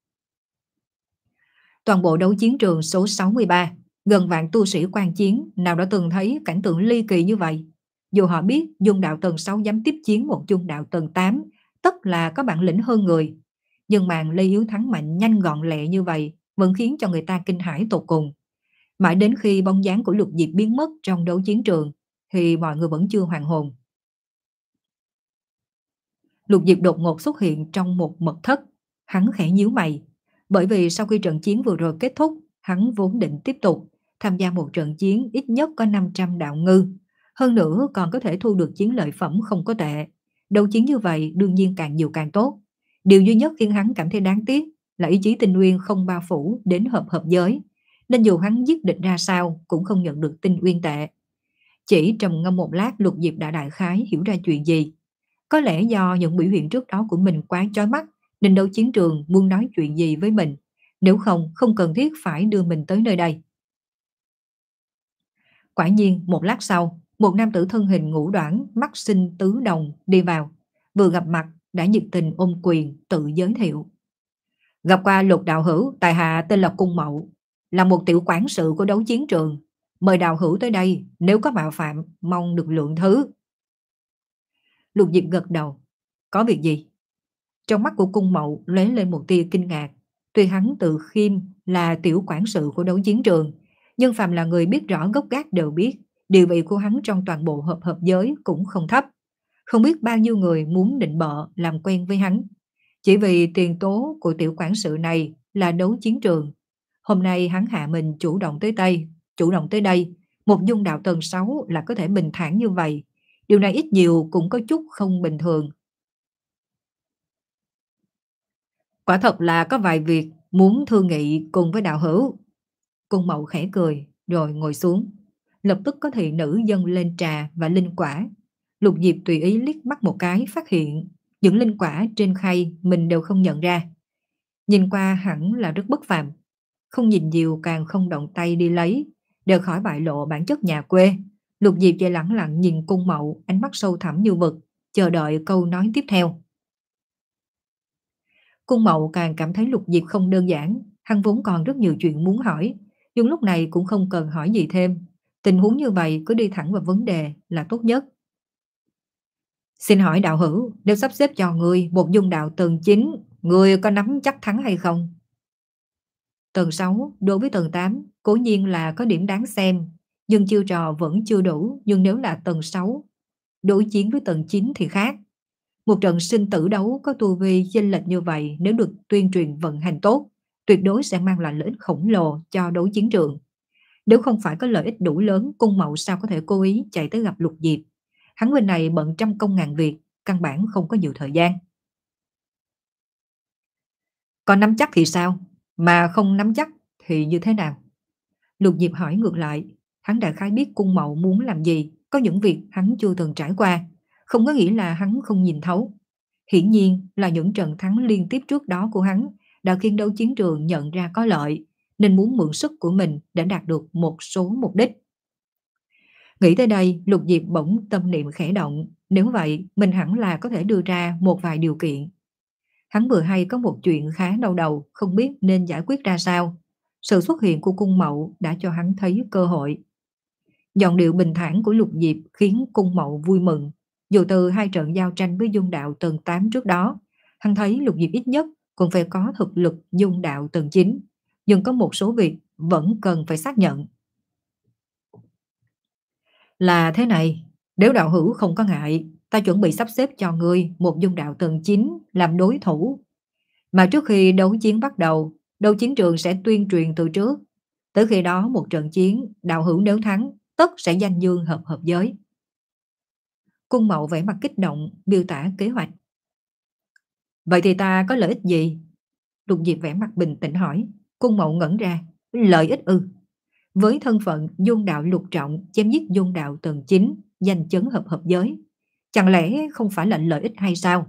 Toàn bộ đấu chiến trường số sáu mươi ba, gần vạn tu sĩ quan chiến nào đã từng thấy cảnh tượng ly kỳ như vậy. Dù họ biết dung đạo tầng sáu dám tiếp chiến một dung đạo tầng tám, tất là có bản lĩnh hơn người. Nhưng màn lây yếu thắng mạnh nhanh gọn lẹ như vậy vẫn khiến cho người ta kinh hãi tột cùng. Mãi đến khi bóng dáng của Lục Diệp biến mất trong đấu chiến trường thì mọi người vẫn chưa hoàn hồn. Lục Diệp đột ngột xuất hiện trong một mật thất. Hắn khẽ nhíu mày, bởi vì sau khi trận chiến vừa rồi kết thúc, hắn vốn định tiếp tục tham gia một trận chiến ít nhất có năm trăm đạo ngư. Hơn nữa còn có thể thu được chiến lợi phẩm không có tệ. Đấu chiến như vậy đương nhiên càng nhiều càng tốt. Điều duy nhất khiến hắn cảm thấy đáng tiếc là ý chí tinh nguyên không bao phủ đến hợp hợp giới. Nên dù hắn giết địch ra sao cũng không nhận được tinh uyên tệ. Chỉ trầm ngâm một lát, Lục Diệp đã đại khái hiểu ra chuyện gì. Có lẽ do những biểu hiện trước đó của mình quá chói mắt nên đấu chiến trường muốn nói chuyện gì với mình. Nếu không, không cần thiết phải đưa mình tới nơi đây. Quả nhiên, một lát sau, một nam tử thân hình ngũ đoản, mắt xinh tứ đồng đi vào. Vừa gặp mặt, đã nhiệt tình ôm quyền, tự giới thiệu. Gặp qua Lục đạo hữu, tại hạ tên là Cung Mậu, là một tiểu quản sự của đấu chiến trường. Mời đạo hữu tới đây, nếu có mạo phạm, mong được lượng thứ. Lục Diệp gật đầu. Có việc gì? Trong mắt của Cung Mậu lóe lên một tia kinh ngạc. Tuy hắn tự khiêm là tiểu quản sự của đấu chiến trường, nhưng phàm là người biết rõ gốc gác đều biết, địa vị của hắn trong toàn bộ hợp hợp giới cũng không thấp. Không biết bao nhiêu người muốn định bợ làm quen với hắn. Chỉ vì tiền tố của tiểu quản sự này là đấu chiến trường. Hôm nay hắn hạ mình chủ động tới Tây, chủ động tới đây. Một dung đạo tầng sáu là có thể bình thản như vậy. Điều này ít nhiều cũng có chút không bình thường. Quả thật là có vài việc muốn thương nghị cùng với đạo hữu. Cung Mậu khẽ cười, rồi ngồi xuống. Lập tức có thị nữ dâng lên trà và linh quả. Lục Diệp tùy ý liếc mắt một cái phát hiện những linh quả trên khay mình đều không nhận ra. Nhìn qua hẳn là rất bất phàm. Không nhìn nhiều càng không động tay đi lấy, đều khỏi bại lộ bản chất nhà quê. Lục Diệp chỉ lẳng lặng nhìn Cung Mậu, ánh mắt sâu thẳm như vực, chờ đợi câu nói tiếp theo. Cung Mậu càng cảm thấy Lục Diệp không đơn giản, hắn vốn còn rất nhiều chuyện muốn hỏi, nhưng lúc này cũng không cần hỏi gì thêm. Tình huống như vậy cứ đi thẳng vào vấn đề là tốt nhất. Xin hỏi đạo hữu, nếu sắp xếp cho người một dung đạo tầng chín, người có nắm chắc thắng hay không? Tầng sáu đối với tầng tám cố nhiên là có điểm đáng xem, nhưng chiêu trò vẫn chưa đủ. Nhưng nếu là tầng sáu đối chiến với tầng chín thì khác. Một trận sinh tử đấu có tu vi chênh lệch như vậy, nếu được tuyên truyền vận hành tốt, tuyệt đối sẽ mang lại lợi ích khổng lồ cho đấu chiến trường. Nếu không phải có lợi ích đủ lớn, Cung Mậu sao có thể cố ý chạy tới gặp Lục Diệp. Hắn bên này bận trăm công ngàn việc, căn bản không có nhiều thời gian. Có nắm chắc thì sao? Mà không nắm chắc thì như thế nào? Lục Diệp hỏi ngược lại. Hắn đại khái biết Cung Mậu muốn làm gì, có những việc hắn chưa từng trải qua, không có nghĩa là hắn không nhìn thấu. Hiển nhiên là những trận thắng liên tiếp trước đó của hắn đã khiến đấu chiến trường nhận ra có lợi, nên muốn mượn sức của mình để đạt được một số mục đích. Nghĩ tới đây, Lục Diệp bỗng tâm niệm khẽ động, nếu vậy mình hẳn là có thể đưa ra một vài điều kiện. Hắn vừa hay có một chuyện khá đau đầu, không biết nên giải quyết ra sao. Sự xuất hiện của Cung Mậu đã cho hắn thấy cơ hội. Giọng điệu bình thản của Lục Diệp khiến Cung Mậu vui mừng. Dù từ hai trận giao tranh với dung đạo tầng tám trước đó, hắn thấy Lục Diệp ít nhất cũng phải có thực lực dung đạo tầng chín, nhưng có một số việc vẫn cần phải xác nhận. Là thế này, nếu đạo hữu không có ngại, ta chuẩn bị sắp xếp cho ngươi một dung đạo tầng chín làm đối thủ. Mà trước khi đấu chiến bắt đầu, đấu chiến trường sẽ tuyên truyền từ trước. Tới khi đó một trận chiến, đạo hữu nếu thắng, tất sẽ danh dương hợp hợp giới. Cung Mậu vẻ mặt kích động, miêu tả kế hoạch. Vậy thì ta có lợi ích gì? Lục Diệp vẻ mặt bình tĩnh hỏi. Cung Mậu ngẩn ra. Lợi ích ư? Với thân phận dung đạo lục trọng chém giết dung đạo tầng chín, danh chấn hợp hợp giới, chẳng lẽ không phải là lợi ích hay sao?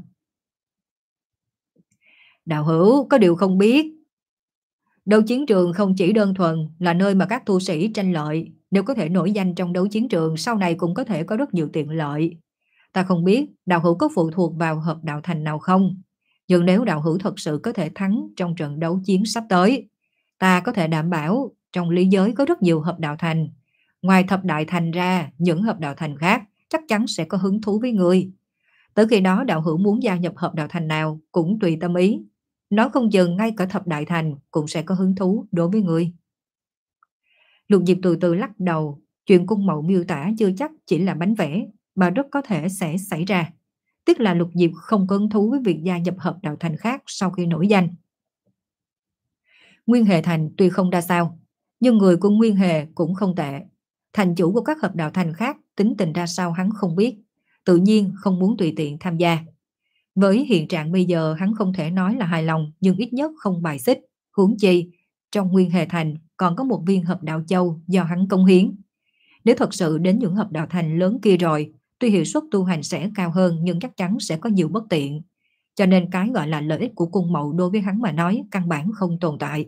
Đạo hữu có điều không biết, đấu chiến trường không chỉ đơn thuần là nơi mà các tu sĩ tranh lợi. Nếu có thể nổi danh trong đấu chiến trường, sau này cũng có thể có rất nhiều tiện lợi. Ta không biết đạo hữu có phụ thuộc vào hợp đạo thành nào không, nhưng nếu đạo hữu thật sự có thể thắng trong trận đấu chiến sắp tới, ta có thể đảm bảo trong lý giới có rất nhiều hợp đạo thành. Ngoài thập đại thành ra, những hợp đạo thành khác chắc chắn sẽ có hứng thú với người. Tới khi đó đạo hữu muốn gia nhập hợp đạo thành nào cũng tùy tâm ý. Nói không chừng ngay cả thập đại thành cũng sẽ có hứng thú đối với người. Lục Diệp từ từ lắc đầu. Chuyện Cung Mậu miêu tả chưa chắc chỉ là bánh vẽ, mà rất có thể sẽ xảy ra. Tức là Lục Diệp không có hứng thú với việc gia nhập hợp đạo thành khác sau khi nổi danh. Nguyên Hề Thành tuy không đa sao, nhưng người của Nguyên Hề cũng không tệ. Thành chủ của các hợp đạo thành khác tính tình ra sao hắn không biết, tự nhiên không muốn tùy tiện tham gia. Với hiện trạng bây giờ hắn không thể nói là hài lòng, nhưng ít nhất không bài xích. Huống chi trong Nguyên Hề Thành còn có một viên hợp đạo châu do hắn cống hiến. Nếu thật sự đến những hợp đạo thành lớn kia rồi, tuy hiệu suất tu hành sẽ cao hơn nhưng chắc chắn sẽ có nhiều bất tiện. Cho nên cái gọi là lợi ích của Cung Mậu đối với hắn mà nói căn bản không tồn tại.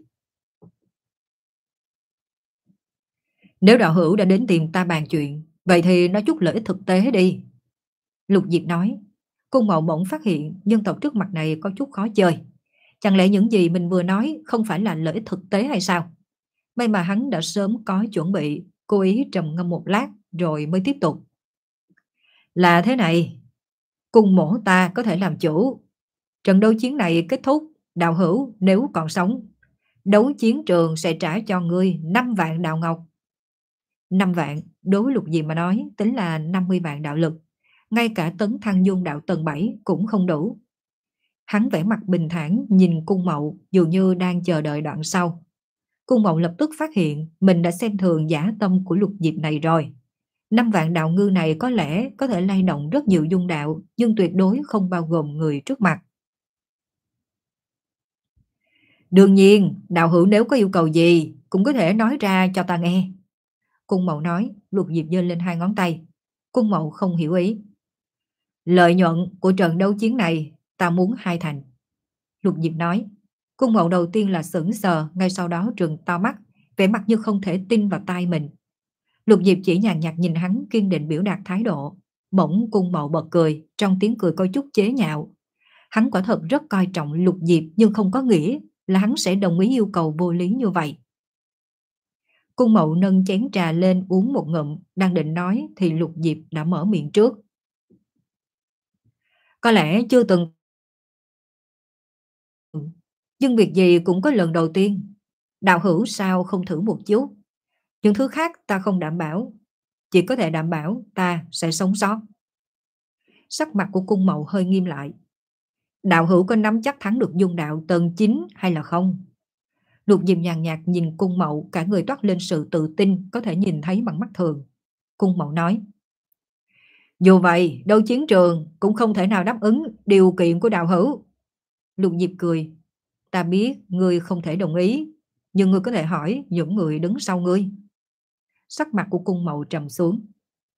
Nếu đạo hữu đã đến tìm ta bàn chuyện, vậy thì nói chút lợi ích thực tế đi. Lục Diệp nói. Cung Mậu bỗng phát hiện nhân tộc trước mặt này có chút khó chơi. Chẳng lẽ những gì mình vừa nói không phải là lợi ích thực tế hay sao? May mà hắn đã sớm có chuẩn bị, cố ý trầm ngâm một lát rồi mới tiếp tục. Là thế này, Cung mỗ ta có thể làm chủ. Trận đấu chiến này kết thúc, đạo hữu nếu còn sống, đấu chiến trường sẽ trả cho ngươi năm vạn đạo ngọc. Năm vạn, đối Lục Diệp mà nói tính là năm mươi vạn đạo lực. ngay cả tấn thăng dung đạo tầng bảy cũng không đủ. Hắn vẻ mặt bình thản nhìn cung mậu dường như đang chờ đợi đoạn sau. Cung mậu lập tức phát hiện mình đã xem thường dã tâm của Lục Diệp này rồi. Năm vạn đạo ngư này có lẽ có thể lay động rất nhiều dung đạo, nhưng tuyệt đối không bao gồm người trước mặt. Đương nhiên, đạo hữu nếu có yêu cầu gì cũng có thể nói ra cho ta nghe. Cung mậu nói. Lục Diệp giơ lên hai ngón tay. Cung mậu không hiểu ý. Lợi nhuận của trận đấu chiến này ta muốn hai thành. Lục Diệp nói. Cung mậu đầu tiên là sững sờ, ngay sau đó trừng to mắt, vẻ mặt như không thể tin vào tai mình. Lục Diệp chỉ nhàn nhạt nhìn hắn, kiên định biểu đạt thái độ. Bỗng cung mậu bật cười, trong tiếng cười có chút chế nhạo. Hắn quả thật rất coi trọng Lục Diệp, nhưng không có nghĩa là hắn sẽ đồng ý yêu cầu vô lý như vậy. Cung mậu nâng chén trà lên uống một ngụm, đang định nói thì Lục Diệp đã mở miệng trước. Có lẽ chưa từng, nhưng việc gì cũng có lần đầu tiên. Đạo hữu sao không thử một chút? Những thứ khác ta không đảm bảo, chỉ có thể đảm bảo ta sẽ sống sót. Sắc mặt của cung mậu hơi nghiêm lại. Đạo hữu có nắm chắc thắng được dung đạo tầng chín hay là không? Lục Diệp nhàn nhạt nhìn cung mậu, cả người toát lên sự tự tin có thể nhìn thấy bằng mắt thường. Cung mậu nói. Dù vậy, đấu chiến trường cũng không thể nào đáp ứng điều kiện của đạo hữu. Lục Diệp cười. Ta biết ngươi không thể đồng ý, nhưng ngươi có thể hỏi những người đứng sau ngươi. Sắc mặt của cung mậu trầm xuống.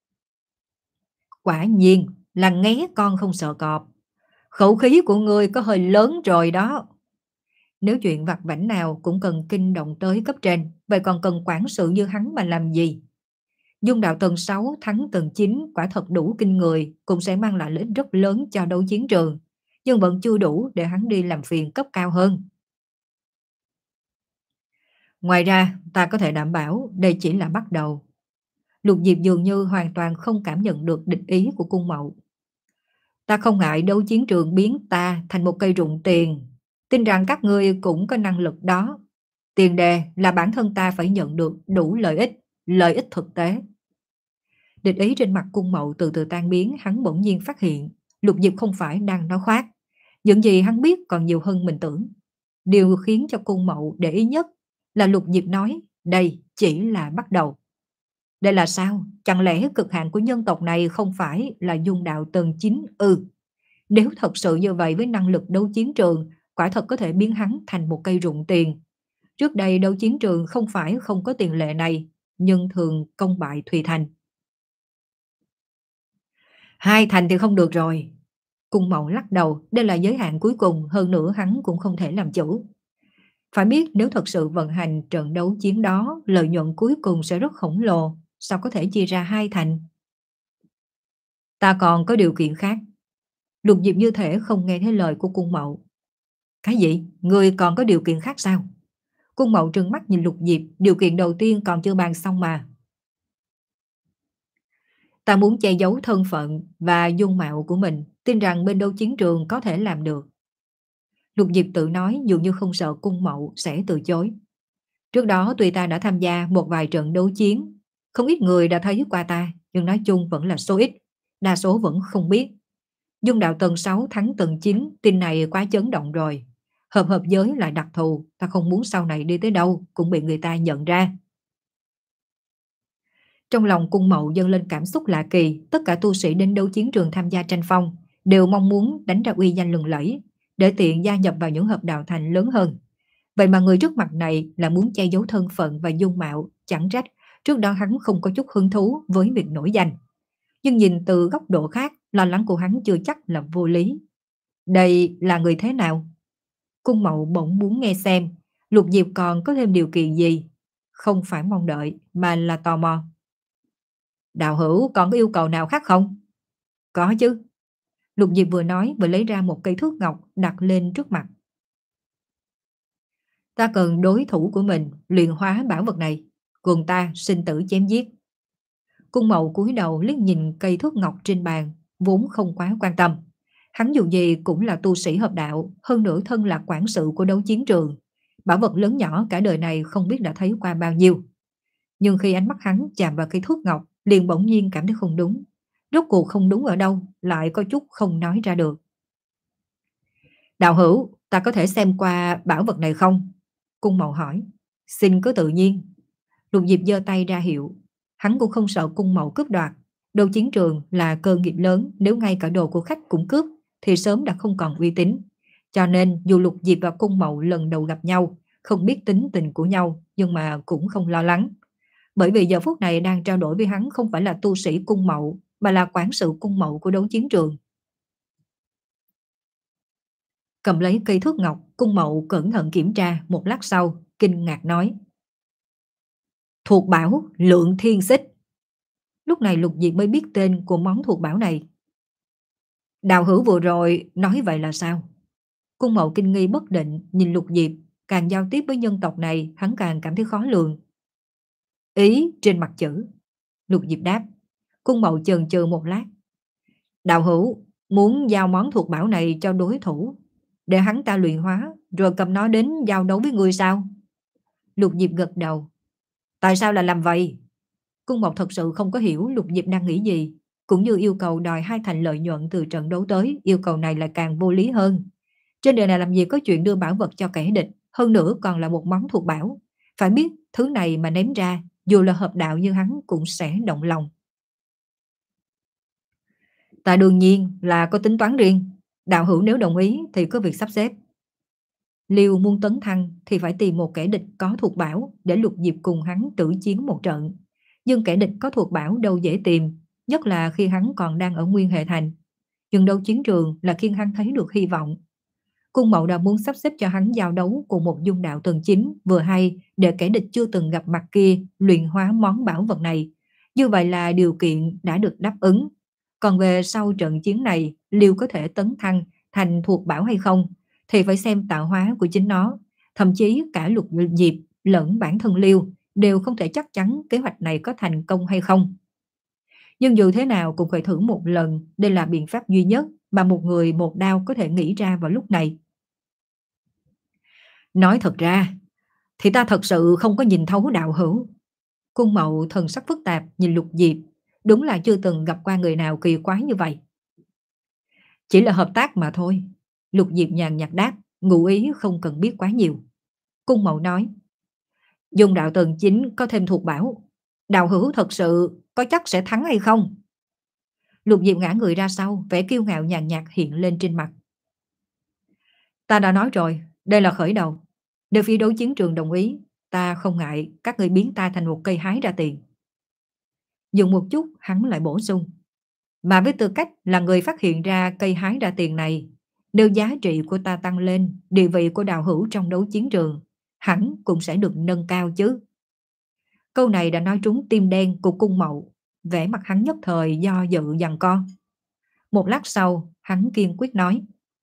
Quả nhiên là nghé con không sợ cọp. Khẩu khí của ngươi có hơi lớn rồi đó. Nếu chuyện vặt vãnh nào cũng cần kinh động tới cấp trên, vậy còn cần quản sự như hắn mà làm gì? Dung đạo tầng sáu thắng tầng chín quả thật đủ kinh người, cũng sẽ mang lại lợi ích rất lớn cho đấu chiến trường, nhưng vẫn chưa đủ để hắn đi làm phiền cấp cao hơn. Ngoài ra, ta có thể đảm bảo đây chỉ là bắt đầu. Lục Diệp dường như hoàn toàn không cảm nhận được địch ý của cung mậu. Ta không ngại đấu chiến trường biến ta thành một cây rụng tiền, tin rằng các ngươi cũng có năng lực đó. Tiền đề là bản thân ta phải nhận được đủ lợi ích, lợi ích thực tế. Địch ý trên mặt cung mậu từ từ tan biến, hắn bỗng nhiên phát hiện Lục Diệp không phải đang nói khoác. Những gì hắn biết còn nhiều hơn mình tưởng. Điều khiến cho cung mậu để ý nhất là Lục Diệp nói đây chỉ là bắt đầu. Đây là sao? Chẳng lẽ cực hạn của nhân tộc này không phải là dung đạo tầng chín ư? Nếu thật sự như vậy, với năng lực đấu chiến trường, quả thật có thể biến hắn thành một cây rụng tiền. Trước đây đấu chiến trường không phải không có tiền lệ này, nhưng thường công bại tùy thành. Hai thành thì không được rồi. Cung mậu lắc đầu, đây là giới hạn cuối cùng, hơn nữa hắn cũng không thể làm chủ. Phải biết nếu thật sự vận hành trận đấu chiến đó, lợi nhuận cuối cùng sẽ rất khổng lồ, sao có thể chia ra hai thành? Ta còn có điều kiện khác. Lục Diệp như thể không nghe thấy lời của cung mậu. Cái gì? Ngươi còn có điều kiện khác sao? Cung mậu trừng mắt nhìn Lục Diệp, điều kiện đầu tiên còn chưa bàn xong mà. Ta muốn che giấu thân phận và dung mạo của mình, tin rằng bên đấu chiến trường có thể làm được. Lục Diệp tự nói dường như không sợ cung mậu sẽ từ chối. Trước đó tuy ta đã tham gia một vài trận đấu chiến, không ít người đã thấy qua ta, nhưng nói chung vẫn là số ít, đa số vẫn không biết. Dung đạo tầng sáu thắng tầng chín, tin này quá chấn động rồi. Hợp hợp giới lại đặc thù, ta không muốn sau này đi tới đâu cũng bị người ta nhận ra. Trong lòng cung mậu dâng lên cảm xúc lạ kỳ, tất cả tu sĩ đến đấu chiến trường tham gia tranh phong đều mong muốn đánh ra uy danh lừng lẫy, để tiện gia nhập vào những hợp đạo thành lớn hơn. Vậy mà người trước mặt này là muốn che giấu thân phận và dung mạo, chẳng trách trước đó hắn không có chút hứng thú với việc nổi danh. Nhưng nhìn từ góc độ khác, lo lắng của hắn chưa chắc là vô lý. Đây là người thế nào? Cung mậu bỗng muốn nghe xem Lục Diệp còn có thêm điều kiện gì. Không phải mong đợi mà là tò mò. Đạo hữu còn có yêu cầu nào khác không? Có chứ. Lục Diệp vừa nói vừa lấy ra một cây thước ngọc đặt lên trước mặt. Ta cần đối thủ của mình luyện hóa bảo vật này, cùng ta sinh tử chém giết. Cung mậu cúi đầu liếc nhìn cây thước ngọc trên bàn, vốn không quá quan tâm. Hắn dù gì cũng là tu sĩ hợp đạo, hơn nữa thân là quản sự của đấu chiến trường. Bảo vật lớn nhỏ cả đời này không biết đã thấy qua bao nhiêu. Nhưng khi ánh mắt hắn chạm vào cây thước ngọc, liền bỗng nhiên cảm thấy không đúng. Rốt cuộc không đúng ở đâu, lại có chút không nói ra được. Đạo hữu, ta có thể xem qua bảo vật này không? Cung Mậu hỏi. Xin cứ tự nhiên. Lục Diệp giơ tay ra hiệu. Hắn cũng không sợ Cung Mậu cướp đoạt. Đấu chiến trường là cơ nghiệp lớn, nếu ngay cả đồ của khách cũng cướp thì sớm đã không còn uy tín. Cho nên dù Lục Diệp và Cung Mậu lần đầu gặp nhau, không biết tính tình của nhau, nhưng mà cũng không lo lắng. Bởi vì giờ phút này đang trao đổi với hắn không phải là tu sĩ Cung Mậu, mà là quản sự Cung Mậu của đấu chiến trường. Cầm lấy cây thước ngọc, Cung Mậu cẩn thận kiểm tra, một lát sau, kinh ngạc nói. Thuộc bảo Lượng Thiên Xích. Lúc này Lục Diệp mới biết tên của món thuộc bảo này. Đạo hữu vừa rồi nói vậy là sao? Cung Mậu kinh nghi bất định nhìn Lục Diệp, càng giao tiếp với nhân tộc này hắn càng cảm thấy khó lường. Ý trên mặt chữ. Lục Diệp đáp. Cung Mậu chần chừ một lát. Đạo hữu muốn giao món thuộc bảo này cho đối thủ để hắn ta luyện hóa rồi cầm nó đến giao đấu với người sao? Lục Diệp gật đầu. Tại sao là làm vậy? Cung Mộc thật sự không có hiểu Lục Diệp đang nghĩ gì, cũng như yêu cầu đòi hai thành lợi nhuận từ trận đấu tới, yêu cầu này lại càng vô lý hơn. Trên đời này làm gì có chuyện đưa bảo vật cho kẻ địch, hơn nữa còn là một món thuộc bảo. Phải biết thứ này mà ném ra, dù là hợp đạo như hắn cũng sẽ động lòng. Ta đương nhiên là có tính toán riêng, đạo hữu nếu đồng ý thì có việc sắp xếp. Liêu muốn tấn thăng thì phải tìm một kẻ địch có thuộc bảo để Lục Diệp cùng hắn tử chiến một trận. Nhưng kẻ địch có thuộc bảo đâu dễ tìm, nhất là khi hắn còn đang ở Nguyên Hệ Thành. Nhưng đấu chiến trường là khiến hắn thấy được hy vọng. Cung Mậu đã muốn sắp xếp cho hắn giao đấu cùng một dung đạo tầng chín, vừa hay để kẻ địch chưa từng gặp mặt kia luyện hóa món bảo vật này. Như vậy là điều kiện đã được đáp ứng. Còn về sau trận chiến này, Liêu có thể tấn thăng thành thuộc bảo hay không, thì phải xem tạo hóa của chính nó. Thậm chí cả Lục Diệp lẫn bản thân Liêu đều không thể chắc chắn kế hoạch này có thành công hay không. Nhưng dù thế nào cũng phải thử một lần, đây là biện pháp duy nhất mà một người một đao có thể nghĩ ra vào lúc này. Nói thật ra, thì ta thật sự không có nhìn thấu đạo hữu. Cung Mậu thần sắc phức tạp nhìn Lục Diệp, đúng là chưa từng gặp qua người nào kỳ quái như vậy. Chỉ là hợp tác mà thôi. Lục Diệp nhàn nhạt đáp, ngụ ý không cần biết quá nhiều. Cung Mậu nói, dùng đạo tầng chính có thêm thuộc bảo, đạo hữu thật sự có chắc sẽ thắng hay không? Lục Diệp ngã người ra sau, vẻ kiêu ngạo nhàn nhạt hiện lên trên mặt. Ta đã nói rồi, đây là khởi đầu. Nếu phía đấu chiến trường đồng ý, ta không ngại các người biến ta thành một cây hái ra tiền. Dừng một chút, hắn lại bổ sung. Mà với tư cách là người phát hiện ra cây hái ra tiền này, nếu giá trị của ta tăng lên, địa vị của đạo hữu trong đấu chiến trường hẳn cũng sẽ được nâng cao chứ. Câu này đã nói trúng tim đen của Cung Mậu, vẻ mặt hắn nhất thời do dự giằng co. Một lát sau, hắn kiên quyết nói.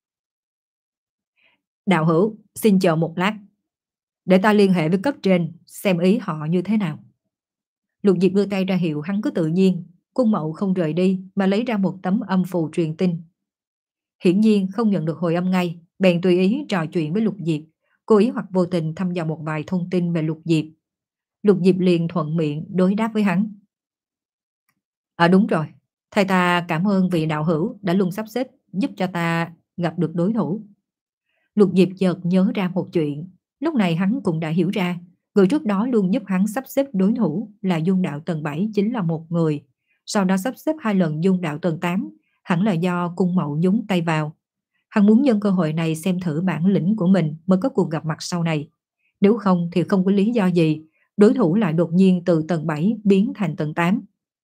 Đạo hữu, xin chờ một lát, để ta liên hệ với cấp trên, xem ý họ như thế nào. Lục Diệp đưa tay ra hiệu hắn cứ tự nhiên. Cung Mậu không rời đi mà lấy ra một tấm âm phù truyền tin. Hiển nhiên không nhận được hồi âm ngay, bèn tùy ý trò chuyện với Lục Diệp, cố ý hoặc vô tình thăm dò một vài thông tin về Lục Diệp. Lục Diệp liền thuận miệng đối đáp với hắn. À đúng rồi, thầy ta cảm ơn vị đạo hữu đã luôn sắp xếp giúp cho ta gặp được đối thủ. Lục Diệp chợt nhớ ra một chuyện, lúc này hắn cũng đã hiểu ra, người trước đó luôn giúp hắn sắp xếp đối thủ là dung đạo tầng bảy chính là một người, sau đó sắp xếp hai lần dung đạo tầng tám, hẳn là do Cung Mậu nhúng tay vào. Hắn muốn nhân cơ hội này xem thử bản lĩnh của mình mới có cuộc gặp mặt sau này. Nếu không thì không có lý do gì đối thủ lại đột nhiên từ tầng bảy biến thành tầng tám.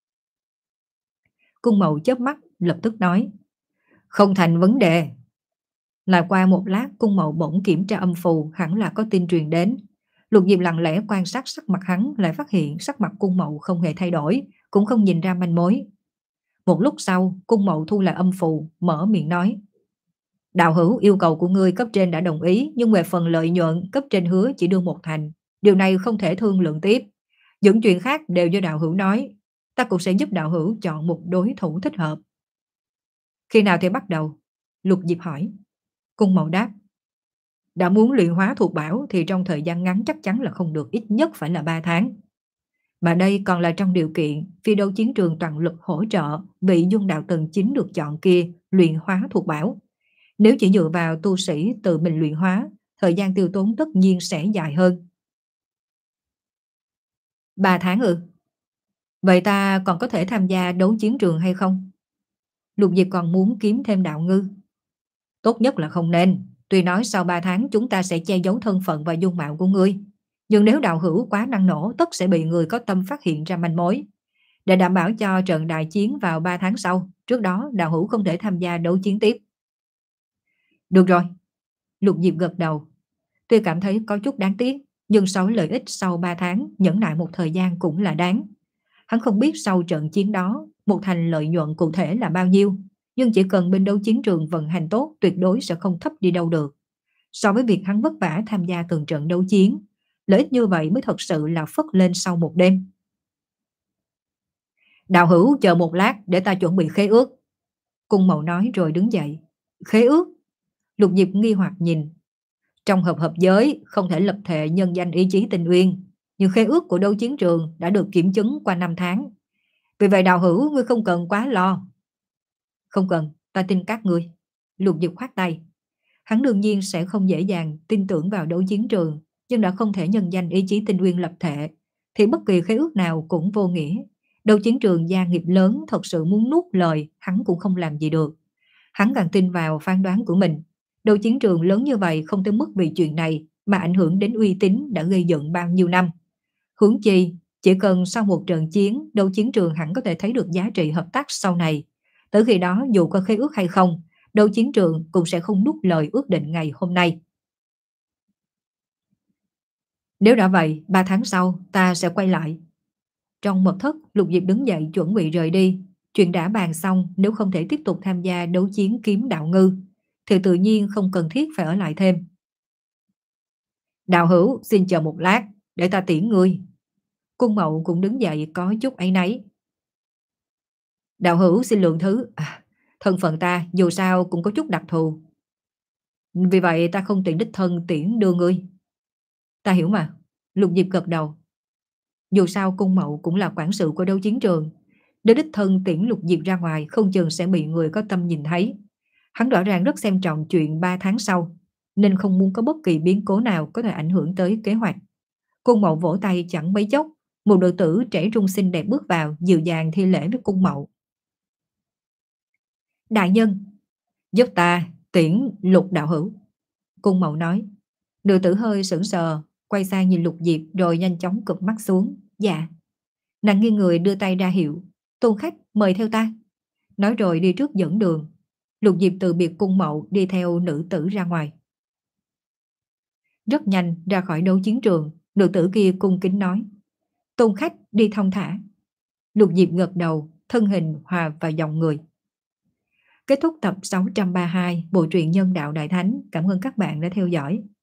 Cung Mậu chớp mắt lập tức nói, không thành vấn đề. Lại qua một lát, Cung Mậu bỗng kiểm tra âm phù, hẳn là có tin truyền đến. Lục Diệp lặng lẽ quan sát sắc mặt hắn, lại phát hiện sắc mặt Cung Mậu không hề thay đổi, cũng không nhìn ra manh mối. Một lúc sau, Cung Mậu thu lại âm phù, mở miệng nói, đạo hữu, yêu cầu của ngươi cấp trên đã đồng ý, nhưng về phần lợi nhuận cấp trên hứa chỉ đưa một thành, điều này không thể thương lượng tiếp. Những chuyện khác đều do đạo hữu nói, ta cũng sẽ giúp đạo hữu chọn một đối thủ thích hợp. Khi nào thì bắt đầu? Lục Diệp hỏi. Cung Mậu đáp, đã muốn luyện hóa thuộc bảo thì trong thời gian ngắn chắc chắn là không được, ít nhất phải là ba tháng. Mà đây còn là trong điều kiện phi đấu chiến trường toàn lực hỗ trợ vị dung đạo tầng chín được chọn kia luyện hóa thuộc bảo. Nếu chỉ dựa vào tu sĩ tự mình luyện hóa, thời gian tiêu tốn tất nhiên sẽ dài hơn. Ba tháng ư? Vậy ta còn có thể tham gia đấu chiến trường hay không? Lục Diệp còn muốn kiếm thêm đạo ngư. Tốt nhất là không nên. Tuy nói sau ba tháng chúng ta sẽ che giấu thân phận và dung mạo của ngươi, nhưng nếu đạo hữu quá năng nổ tất sẽ bị người có tâm phát hiện ra manh mối. Để đảm bảo cho trận đại chiến vào ba tháng sau, trước đó đạo hữu không thể tham gia đấu chiến tiếp. Được rồi. Lục Diệp gật đầu. Tuy cảm thấy có chút đáng tiếc, nhưng so với lợi ích sau ba tháng nhẫn nại một thời gian cũng là đáng. Hắn không biết sau trận chiến đó một thành lợi nhuận cụ thể là bao nhiêu, nhưng chỉ cần bên đấu chiến trường vận hành tốt tuyệt đối sẽ không thấp đi đâu được. So với việc hắn vất vả tham gia từng trận đấu chiến, lợi ích như vậy mới thật sự là phất lên sau một đêm. Đạo hữu chờ một lát để ta chuẩn bị khế ước. Cung Mậu nói rồi đứng dậy. Khế ước? Lục Diệp nghi hoặc nhìn. Trong hợp hợp giới không thể lập thệ nhân danh ý chí tinh uyên, nhưng khế ước của đấu chiến trường đã được kiểm chứng qua năm tháng. Vì vậy đạo hữu ngươi không cần quá lo. Không cần, ta tin các ngươi. Lục Diệp khoát tay. Hắn đương nhiên sẽ không dễ dàng tin tưởng vào đấu chiến trường, nhưng đã không thể nhân danh ý chí tinh uyên lập thệ, thì bất kỳ khế ước nào cũng vô nghĩa. Đấu chiến trường gia nghiệp lớn thật sự muốn nuốt lời, hắn cũng không làm gì được. Hắn càng tin vào phán đoán của mình. Đấu chiến trường lớn như vậy không tới mức vì chuyện này mà ảnh hưởng đến uy tín đã gây dựng bao nhiêu năm. Huống chi, chỉ cần sau một trận chiến, đấu chiến trường hẳn có thể thấy được giá trị hợp tác sau này. Tới khi đó dù có khế ước hay không, đấu chiến trường cũng sẽ không nuốt lời ước định ngày hôm nay. Nếu đã vậy, ba tháng sau ta sẽ quay lại. Trong mật thất, Lục Diệp đứng dậy chuẩn bị rời đi. Chuyện đã bàn xong, nếu không thể tiếp tục tham gia đấu chiến kiếm đạo ngư, thì tự nhiên không cần thiết phải ở lại thêm. Đạo hữu xin chờ một lát, để ta tiễn ngươi. Cung Mậu cũng đứng dậy có chút áy náy. Đạo hữu xin lượng thứ, à, thân phận ta dù sao cũng có chút đặc thù. Vì vậy ta không tiện đích thân tiễn đưa ngươi. Ta hiểu mà. Lục Diệp gật đầu. Dù sao Cung Mậu cũng là quản sự của đấu chiến trường, nếu đích thân tiễn Lục Diệp ra ngoài không chừng sẽ bị người có tâm nhìn thấy. Hắn rõ ràng rất xem trọng chuyện ba tháng sau, nên không muốn có bất kỳ biến cố nào có thể ảnh hưởng tới kế hoạch. Cung Mậu vỗ tay chẳng mấy chốc, một nữ tử trẻ trung xinh đẹp bước vào, dịu dàng thi lễ với Cung Mậu. Đại nhân, giúp ta tiễn Lục đạo hữu. Cung Mậu nói. Nữ tử hơi sững sờ, quay sang nhìn Lục Diệp rồi nhanh chóng cụp mắt xuống. Dạ. Nàng nghiêng người đưa tay ra hiệu. Tôn khách mời theo ta. Nói rồi đi trước dẫn đường. Lục Diệp từ biệt Cung Mậu đi theo nữ tử ra ngoài. Rất nhanh ra khỏi đấu chiến trường, nữ tử kia cung kính nói. Tôn khách đi thong thả. Lục Diệp gật đầu, thân hình hòa vào dòng người. Kết thúc tập sáu trăm ba mươi hai bộ truyện Nhân đạo Đại Thánh. Cảm ơn các bạn đã theo dõi.